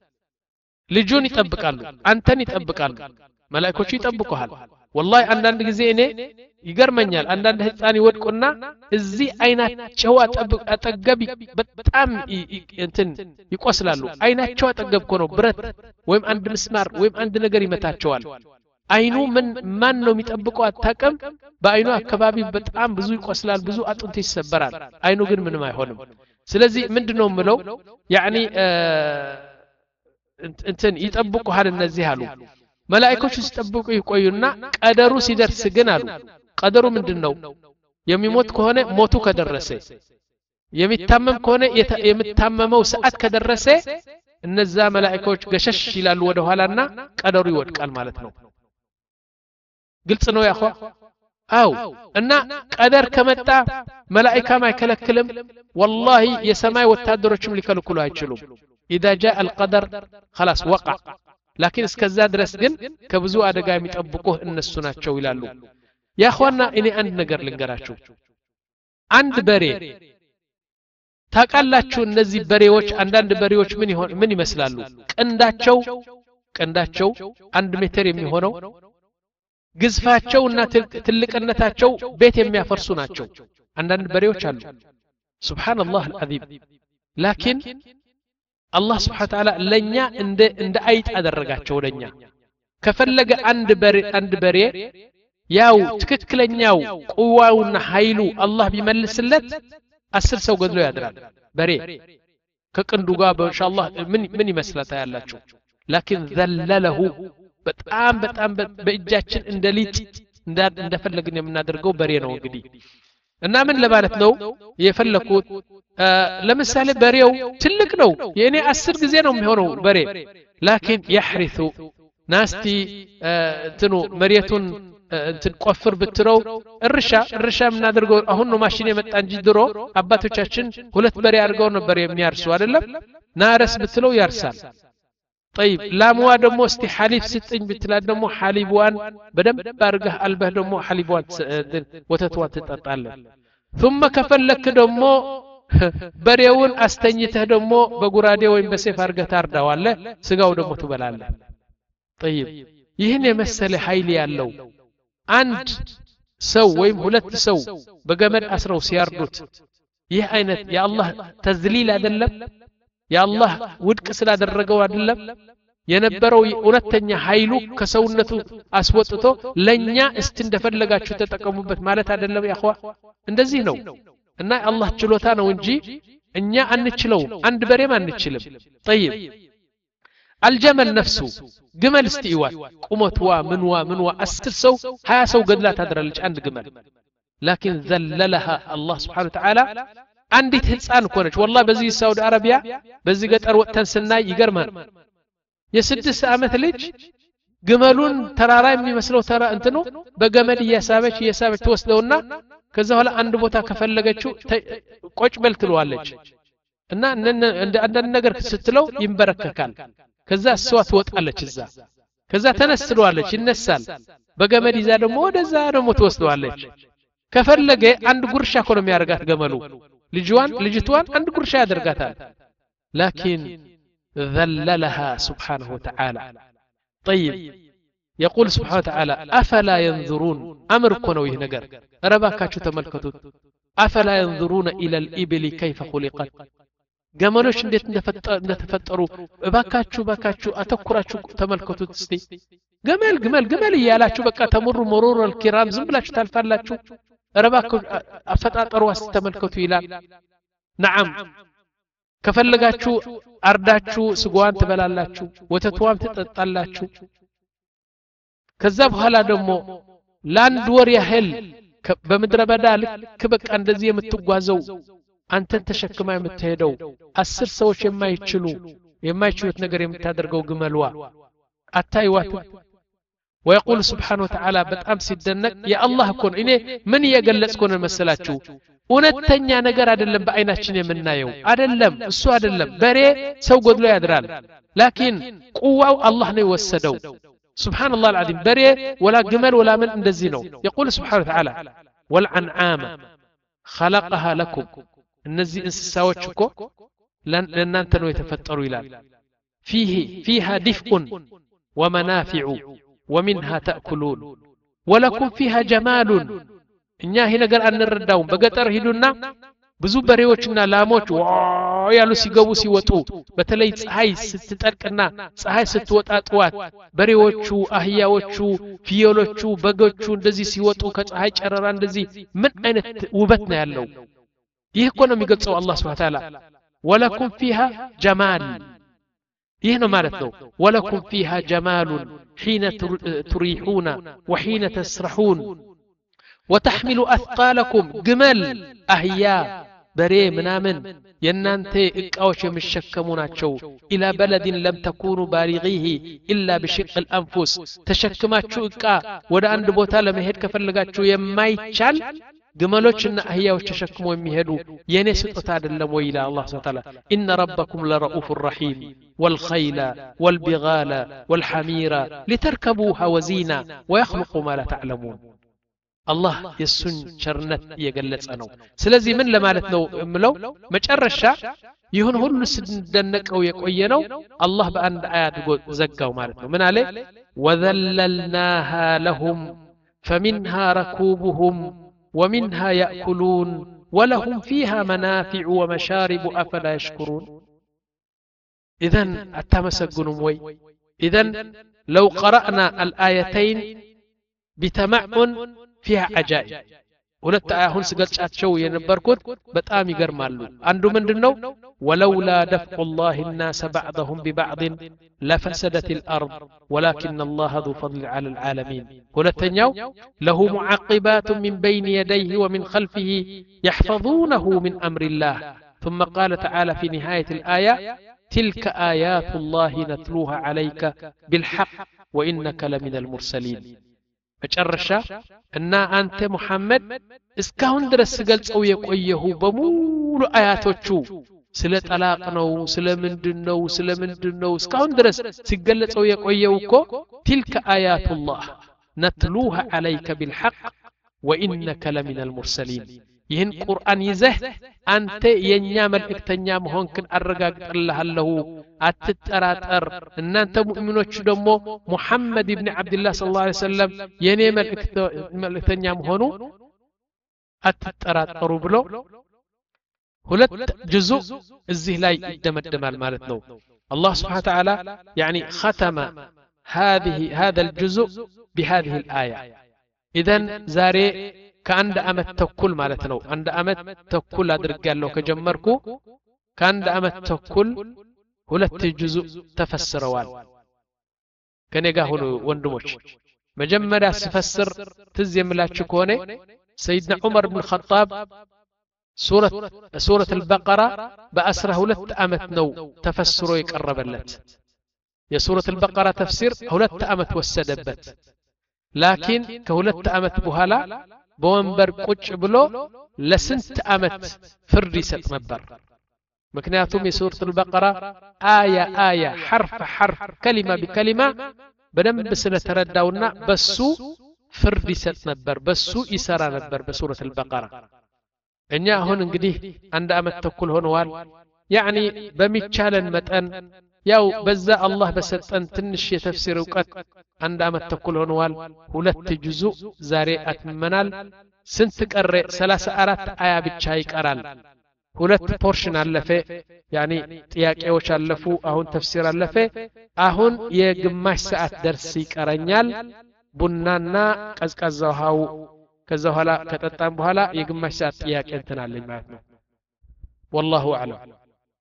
لجون يتأبقالو أنتن يتأبقالو ملائكة يتأبقوا هال والله عندنا جزينه ይገርመኛል አንዳንድ ህፃን ይወድቁና እዚህ አይናቸው አጠገብ በጣም እንትን ይቆስላሉ አይናቸው አጠገብ እኮ ነው ብረት ወይም አንድ ምስማር ወይም አንድ ነገር ይመታቸዋል አይኑ ምን ማን ነው የሚጠብቀው አታቀም በአይኑ አካባቢ በጣም ብዙ ይቆስላል ብዙ አጥንት ይሰበራል አይኑ ግን ምንም አይሆንም ስለዚህ ምንድነው ምለው ያኒ እንትን ይጠብቁሃል እነዚህ አሉ መላእክቶቹ ሲጠብቁ ይቆዩና ቀደሩ ሲደርስ ግን አሉ ቀደሩ ምንድነው የሚሞት ከሆነ ሞቱ ከደረሰ የሚታመም ከሆነ የሚታመመው ሰዓት ከደረሰ እነዛ መላእክቶች ገሸሽ ይላሉ ወደ ኋላና ቀደሩ ይወድቃል ማለት ነው ግልጽ ነው ያخوا አው እና ቀደር ከመጣ መላእክታም አይከለክልም والله የሰማይ ወታደሮችም ሊከለክሉ አይችሉም اذا جاء القدر خلاص وقع لكن እስከዛ ድረስ ግን ከብዙ አደጋ የሚጠብቁህ እነሱ ናቸው ይላሉ يا اخوانا اني አንድ ነገር ልንገራችሁ አንድ በሬ ታቃላችሁ እነዚህ በሬዎች አንዳንድ በሬዎች ምን ይሆን ምን ይመስላሉ ቀንዳቸው ቀንዳቸው አንድ ሜትር የሚሆነው ግዝፋቸውና ትልቅነታቸው ቤት የሚያፈርሱ ናቸው አንዳንድ በሬዎች አሉ ሱብሃንአላህ አልዓዚም ላኪን አላህ ስብሓን ተዓላ ለእኛ እንደ እንደ አይጥ አደረጋቸው ለእኛ ከፈለገ አንድ በሬ አንድ በሬ ያው ትክክለኛው ቁዋውና ኃይሉ አላህ ቢመልስለት አስር ሰው ገድሎ ያድራል በሬ ከቅንዱ ጋር በኢንሻአላህ ምን ምን ይመስላታ ያላችሁ ላኪን ዘለለሁ በጣም በጣም በእጃችን እንደ ሊጥ እንደፈለግን የምናደርገው በሬ ነው እንግዲህ እና ምን ለማለት ነው የፈለኩት ለምሳሌ በሬው ትልቅ ነው የኔ አስር ጊዜ ነው የሚሆነው በሬ ላኪን يحرث ናስቲ እንትኑ መሬቱን እንትን ቆፍር ብትረው እርሻ እርሻ የምናደርገው አሁን ነው ማሽን የመጣ እንጂ ድሮ አባቶቻችን ሁለት በሬ አድርገው ነበር የሚያርሱ አይደለም ናረስ ብትለው ያርሳል طيب ላምዋ ደግሞ እስቲ ሐሊብ ስጥኝ ብትላት ደግሞ ሐሊብዋን በደንብ አድርገህ አልበህ ደግሞ ሐሊብዋን ወተቷን ትጠጣለህ ثم ከፈለክ ደግሞ በሬውን አስተኝተህ ደግሞ በጉራዴ ወይም በሰይፍ አድርገህ ታርዳዋለህ ስጋው ደግሞ ትበላለህ طيب ይህን የመሰለ ኃይል ያለው አንድ ሰው ወይም ሁለት ሰው በገመድ አስረው ሲያርዱት ይህ አይነት የአላህ ተዝሊል አይደለም የአላህ ውድቅ ስላደረገው አይደለም የነበረው እውነተኛ ኃይሉ ከሰውነቱ አስወጥቶ ለኛ እስቲ እንደፈለጋችሁ ተጠቀሙበት ማለት አይደለም ያخوا እንደዚህ ነው እና አላህ ችሎታ ነው እንጂ እኛ አንችለው አንድ በሬም አንችልም طيب الجمل نفسه جمل استيوات قمتوا منوا منوا أسر سو هيا سو قد لا تدرلج عند جمل لكن ذللها الله سبحانه وتعالى عندي تهلسان كونش والله بزي سعودي عربيا بزي قد أروت تنسناي يقرمان يسدس عامة ليج جملون ترى راي من مسلو ترى انتنو بجمل يسابش يسابش توصلونا كذا هلا عند بوتا كفلجتشو قوش بلتلوالج እና አንዳንድ ነገር ስትለው ይንበረከካል ከዛ እሷ ትወጣለች እዛ ከዛ ተነስተዋለች ይነሳል በገመድ ይዛ ደግሞ ወደዛ ደግሞ ትወስደዋለች ከፈለገ አንድ ጉርሻ እኮ ነው የሚያርጋት ገመሉ ልጅዋን ልጅቷን አንድ ጉርሻ ያደርጋታል لكن ذللها سبحانه وتعالى طيب يقول سبحانه وتعالى أفلا ينظرون أمر كونوا ይህ ነገር ረባካችሁ ተመልከቱት أفلا ينظرون إلى الإبل كيف خلقت ገመሎች እንዴት እንደተፈጠሩ እባካችሁ ባካችሁ አተኩራችሁ ተመልከቱት እስቲ ገመል ገመል ገመል ይያላችሁ በቃ ተመሩ መሩር الكرام ዝም ብላችሁ ታልፋላችሁ ረባካችሁ አፈጣጠሩ አስተመልከቱ ይላል نعم ከፈለጋችሁ አርዳችሁ ስጓን ትበላላችሁ ወተቷም ትጠጣላችሁ ከዛ በኋላ ደግሞ ላንድ ወር ያህል በመድረ በዳ ልክ በቃ እንደዚህ የምትጓዘው አንተን ተሸክማ የምትሄደው አስር ሰዎች የማይችሉ የማይችሉት ነገር የምታደርገው ግመልዋ አታይዋት ويقول سبحانه وتعالى በጣም ሲደነቅ የአላህ ኮን እኔ ምን እየገለጽኩ ነው መሰላችሁ እውነተኛ ነገር አይደለም በአይናችን የምናየው አይደለም እሱ አይደለም በሬ ሰው ጎድሎ ያድራል ላኪን ቁዋው አላህ ነው የወሰደው سبحان الله العظيم بري ولا جمل ولا من እንደዚህ ነው يقول سبحانه وتعالى والعنعام خلقها لكم እነዚህ እንስሳዎች እኮ ለእናንተ ነው የተፈጠሩ ይላል فيه فيها دفء ومنافع ومنها تأكلون ولكم فيها جمال እኛ ይሄ ነገር አንረዳውም በገጠር ሂዱና ብዙ በሬዎችና ላሞች ዋው ያሉ ሲገቡ ሲወጡ በተለይ ፀሐይ ስትጠልቅና ፀሐይ ስትወጣ ጠዋት በሬዎቹ አህያዎቹ ፍየሎቹ በጎቹ እንደዚህ ሲወጡ ከፀሐይ ጨረራ እንደዚህ ምን አይነት ውበት ነው ያለው ይህ እኮ ነው የሚገልጸው አላህ Subhanahu Wa Ta'ala ወለኩም ፊሃ ጀማል ይህ ነው ማለት ነው ወለኩም ፊሃ ጀማል حين تريحون وحين تسرحون وتحمل أثقالكم جمل أهيا بري منامن ينانتي إقاوش يمشكموناتشو إلى بلد لم تكونوا بالغيه إلا بشق الأنفس تشكماتشو إقا ودا عند بوتا لمهد كفلقاتشو يمايتشال جمالوچنا أهياوش تشكموا يمهدو ينسي تتعدلم وإلى الله سبحانه وتعالى إن ربكم لرؤوف الرحيم والخيل والبغال والحمير لتركبوها وزينا ويخلق ما لا تعلمون الله يسن شرنت يجلس أنو سلزي من لمالت نو ملو مجرشة يهون هل سدنك أو يكوينو الله بأن آيات زكاو مالتنا من عليه وذللناها لهم فمنها ركوبهم ومنها يأكلون ولهم فيها منافع ومشارب أفلا يشكرون إذن أتمسكنهم وي إذن لو قرأنا الآيتين بتمعن فيها عجائب ሁለት አሁን ስገልጻቸው የነበርኩት በጣም ይገርማሉ አንዱ ምንድነው ولولا دفع الله الناس بعضهم ببعض لفسدت الأرض ولكن الله ذو فضل على العالمين ሁለተኛው له معقبات من بين يديه ومن خلفه يحفظونه من أمر الله ثم قال تعالى في نهاية الآية تلك آيات الله نتلوها عليك بالحق وإنك لمن المرسلين መጨረሻ እና አንተ ሙሐመድ እስካሁን ድረስ ገልጸው የቆየው በሙሉ አያቶቹ ስለ ጠላቅ ነው ስለ ምንድነው ስለ ምንድነው እስካሁን ድረስ ሲገለጸው የቆየው እኮ تلك آيات الله نتلوها عليك بالحق وإنك لمن المرسلين ይህን ቁርአን ይዘህ አንተ የኛ መልእክተኛ መሆንክን አረጋግጥልሃለሁ አትጠራጠር እናንተ ሙእሚኖች ደግሞ ሙሐመድ ኢብኑ አብዱላህ ሰለላሁ ዐለይሂ ወሰለም የኔ መልእክተኛ መሆኑ አትጠራጠሩ ብሎ ሁለት ጁዙ እዚህ ላይ ይደመደማል ማለት ነው አላህ Subhanahu Wa Ta'ala يعني ختم هذه هذا الجزء بهذه الآية إذن زاري ከአንድ አመት ተኩል ማለት ነው አንድ አመት ተኩል አድርጋለሁ ከጀመርኩ ከአንድ አመት ተኩል ሁለት ጁዙ ተፈስረዋል ከኔ ጋር ሆኖ ወንድሞች መጀመሪያ ስፈስር ትዝ የምላችሁ ከሆነ ሰይድና ዑመር ኢብኑ ኸጣብ ሱረት ሱረት አልበቀራ በአስራ ሁለት አመት ነው ተፈስሮ የቀረበለት የሱረት አልበቀራ ተፍሲር ሁለት አመት ወሰደበት ላኪን ከሁለት አመት በኋላ በወንበር ቁጭ ብሎ ለስንት አመት ፍርድ ይሰጥ ነበር ምክንያቱም የሱረት አልበቀራ አያ አያ حرف حرف كلمه بكلمه በደንብ ስለተረዳውና በሱ ፍርድ ይሰጥ ነበር በሱ ይሰራ ነበር በሱረት አልበቀራ እኛ አሁን እንግዲህ አንድ አመት ተኩል ሆነዋል يعني በሚቻለን መጠን ያው በዛ አላህ በሰጠን ትንሽ የተፍሲር ዕውቀት አንድ አመት ተኩል ሆነዋል ሁለት ጁዙ ዛሬ አትመናል ስንት ቀረ ሰላሳ አራት አያ ብቻ ይቀራል ሁለት ፖርሽን አለፈ يعني ጥያቄዎች አለፉ አሁን ተፍሲር አለፈ አሁን የግማሽ ሰዓት ደርስ ይቀረኛል ቡናና ቀዝቃዛ ውሃው ከዛ በኋላ ከጠጣን በኋላ የግማሽ ሰዓት ጥያቄ እንተናለኝ ማለት ነው والله اعلم